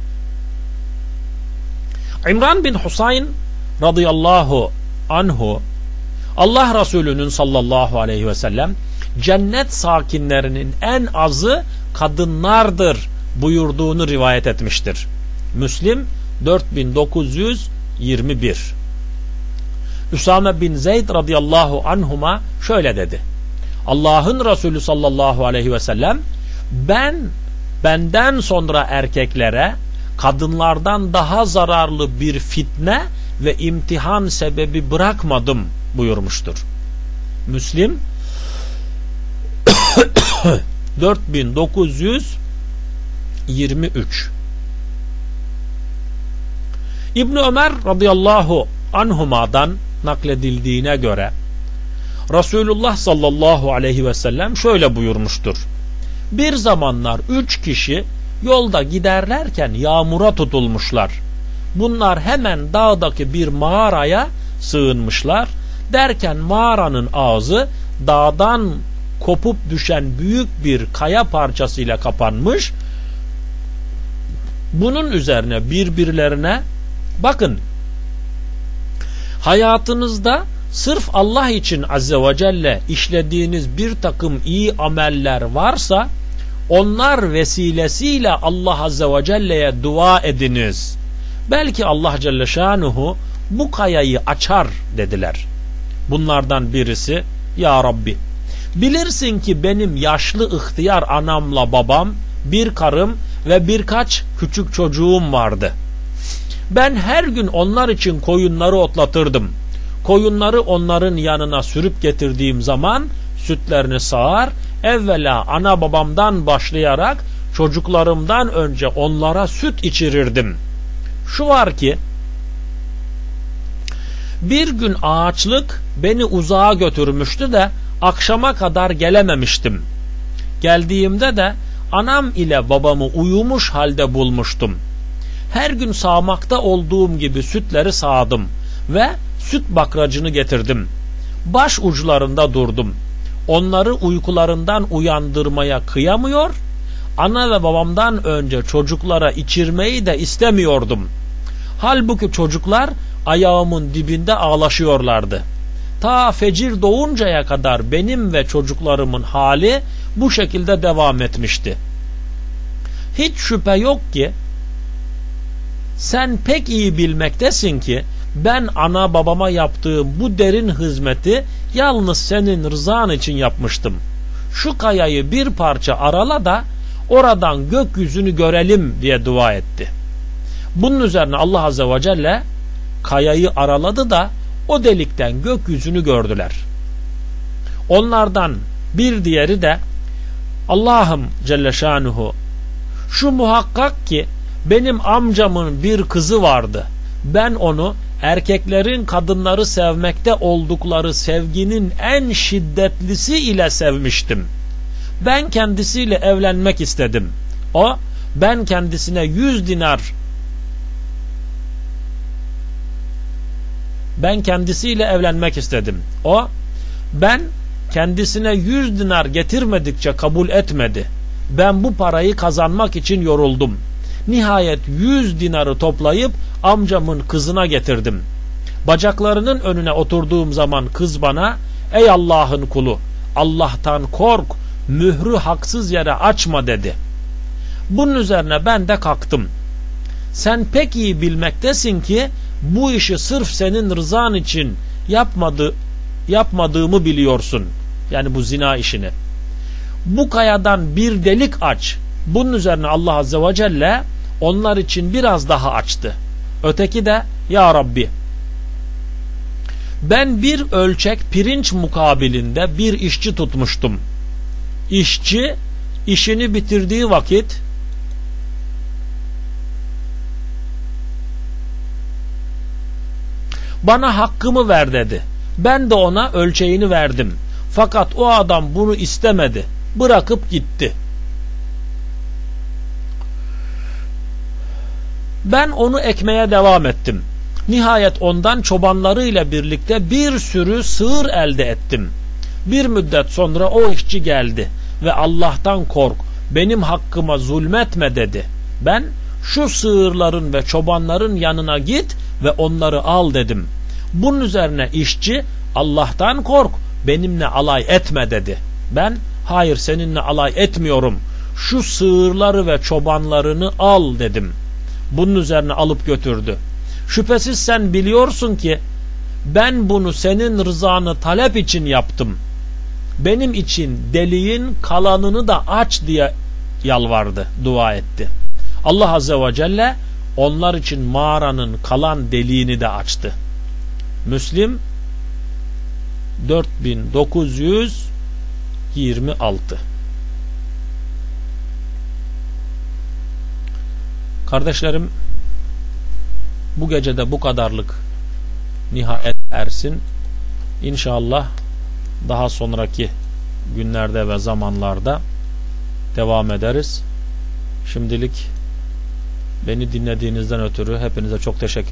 İmran bin Husayn radıyallahu anhu Allah Resulü'nün sallallahu aleyhi ve sellem cennet sakinlerinin en azı kadınlardır buyurduğunu rivayet etmiştir. Müslim dört bin dokuz yüz yirmi bir. Üsame bin Zeyd radıyallahu anhuma şöyle dedi: Allah'ın Resulü sallallahu aleyhi ve sellem ben benden sonra erkeklere kadınlardan daha zararlı bir fitne ve imtihan sebebi bırakmadım buyurmuştur. Müslim dört bin dokuz yüz yirmi üç. İbn Ömer radıyallahu anhuma'dan nakledildiğine göre Resulullah sallallahu aleyhi ve sellem şöyle buyurmuştur: bir zamanlar üç kişi yolda giderlerken yağmura tutulmuşlar. Bunlar hemen dağdaki bir mağaraya sığınmışlar. Derken mağaranın ağzı dağdan kopup düşen büyük bir kaya parçasıyla kapanmış. Bunun üzerine birbirlerine bakın, hayatınızda sırf Allah için azze ve celle işlediğiniz bir takım iyi ameller varsa onlar vesilesiyle Allah azze ve celle'ye dua ediniz. Belki Allah Celle Şanuhu bu kayayı açar dediler. Bunlardan birisi, ya Rabbi, bilirsin ki benim yaşlı ihtiyar anamla babam, bir karım ve birkaç küçük çocuğum vardı. Ben her gün onlar için koyunları otlatırdım. Koyunları onların yanına sürüp getirdiğim zaman sütlerini sağar, evvela ana babamdan başlayarak çocuklarımdan önce onlara süt içirirdim. Şu var ki bir gün ağaçlık beni uzağa götürmüştü de akşama kadar gelememiştim. Geldiğimde de anam ile babamı uyumuş halde bulmuştum. Her gün sağmakta olduğum gibi sütleri sağdım ve süt bakracını getirdim. Baş uçlarında durdum. onları uykularından uyandırmaya kıyamıyor, ana ve babamdan önce çocuklara içirmeyi de istemiyordum. Halbuki çocuklar ayağımın dibinde ağlaşıyorlardı. Ta fecir doğuncaya kadar benim ve çocuklarımın hali bu şekilde devam etmişti. Hiç şüphe yok ki sen pek iyi bilmektesin ki ben ana babama yaptığım bu derin hizmeti yalnız senin rızan için yapmıştım. Şu kayayı bir parça arala da oradan gökyüzünü görelim diye dua etti. Bunun üzerine Allah Azze ve Celle kayayı araladı da o delikten gökyüzünü gördüler. Onlardan bir diğeri de Allah'ım Celle Şanuhu, şu muhakkak ki benim amcamın bir kızı vardı. Ben onu erkeklerin kadınları sevmekte oldukları sevginin en şiddetlisi ile sevmiştim. Ben kendisiyle evlenmek istedim. O, ben kendisine yüz dinar Ben kendisiyle evlenmek istedim. O, ben kendisine yüz dinar getirmedikçe kabul etmedi. Ben bu parayı kazanmak için yoruldum. Nihayet yüz dinarı toplayıp amcamın kızına getirdim. Bacaklarının önüne oturduğum zaman kız bana, ey Allah'ın kulu, Allah'tan kork, mührü haksız yere açma dedi. Bunun üzerine ben de kalktım. Sen pek iyi bilmektesin ki bu işi sırf senin rızan için yapmadı, yapmadığımı biliyorsun. Yani bu zina işini. Bu kayadan bir delik aç. Bunun üzerine Allah Azze ve Celle onlar için biraz daha açtı. Öteki de, ya Rabbi, ben bir ölçek pirinç mukabilinde bir işçi tutmuştum. İşçi işini bitirdiği vakit bana hakkımı ver dedi. Ben de ona ölçeğini verdim. Fakat o adam bunu istemedi. Bırakıp gitti. Ben onu ekmeye devam ettim. Nihayet ondan çobanlarıyla birlikte bir sürü sığır elde ettim. Bir müddet sonra o işçi geldi ve Allah'tan kork, benim hakkıma zulmetme dedi. Ben, şu sığırların ve çobanların yanına git ve onları al dedim. Bunun üzerine işçi, Allah'tan kork, benimle alay etme dedi. Ben, hayır seninle alay etmiyorum, şu sığırları ve çobanlarını al dedim. Bunun üzerine alıp götürdü. Şüphesiz sen biliyorsun ki ben bunu senin rızanı talep için yaptım. Benim için deliğin kalanını da aç diye yalvardı, dua etti. Allah Azze ve Celle onlar için mağaranın kalan deliğini de açtı. Müslim dört bin dokuz yüz yirmi altı. Kardeşlerim, bu gecede bu kadarlık nihayet ersin. İnşallah daha sonraki günlerde ve zamanlarda devam ederiz. Şimdilik beni dinlediğinizden ötürü hepinize çok teşekkür ederim.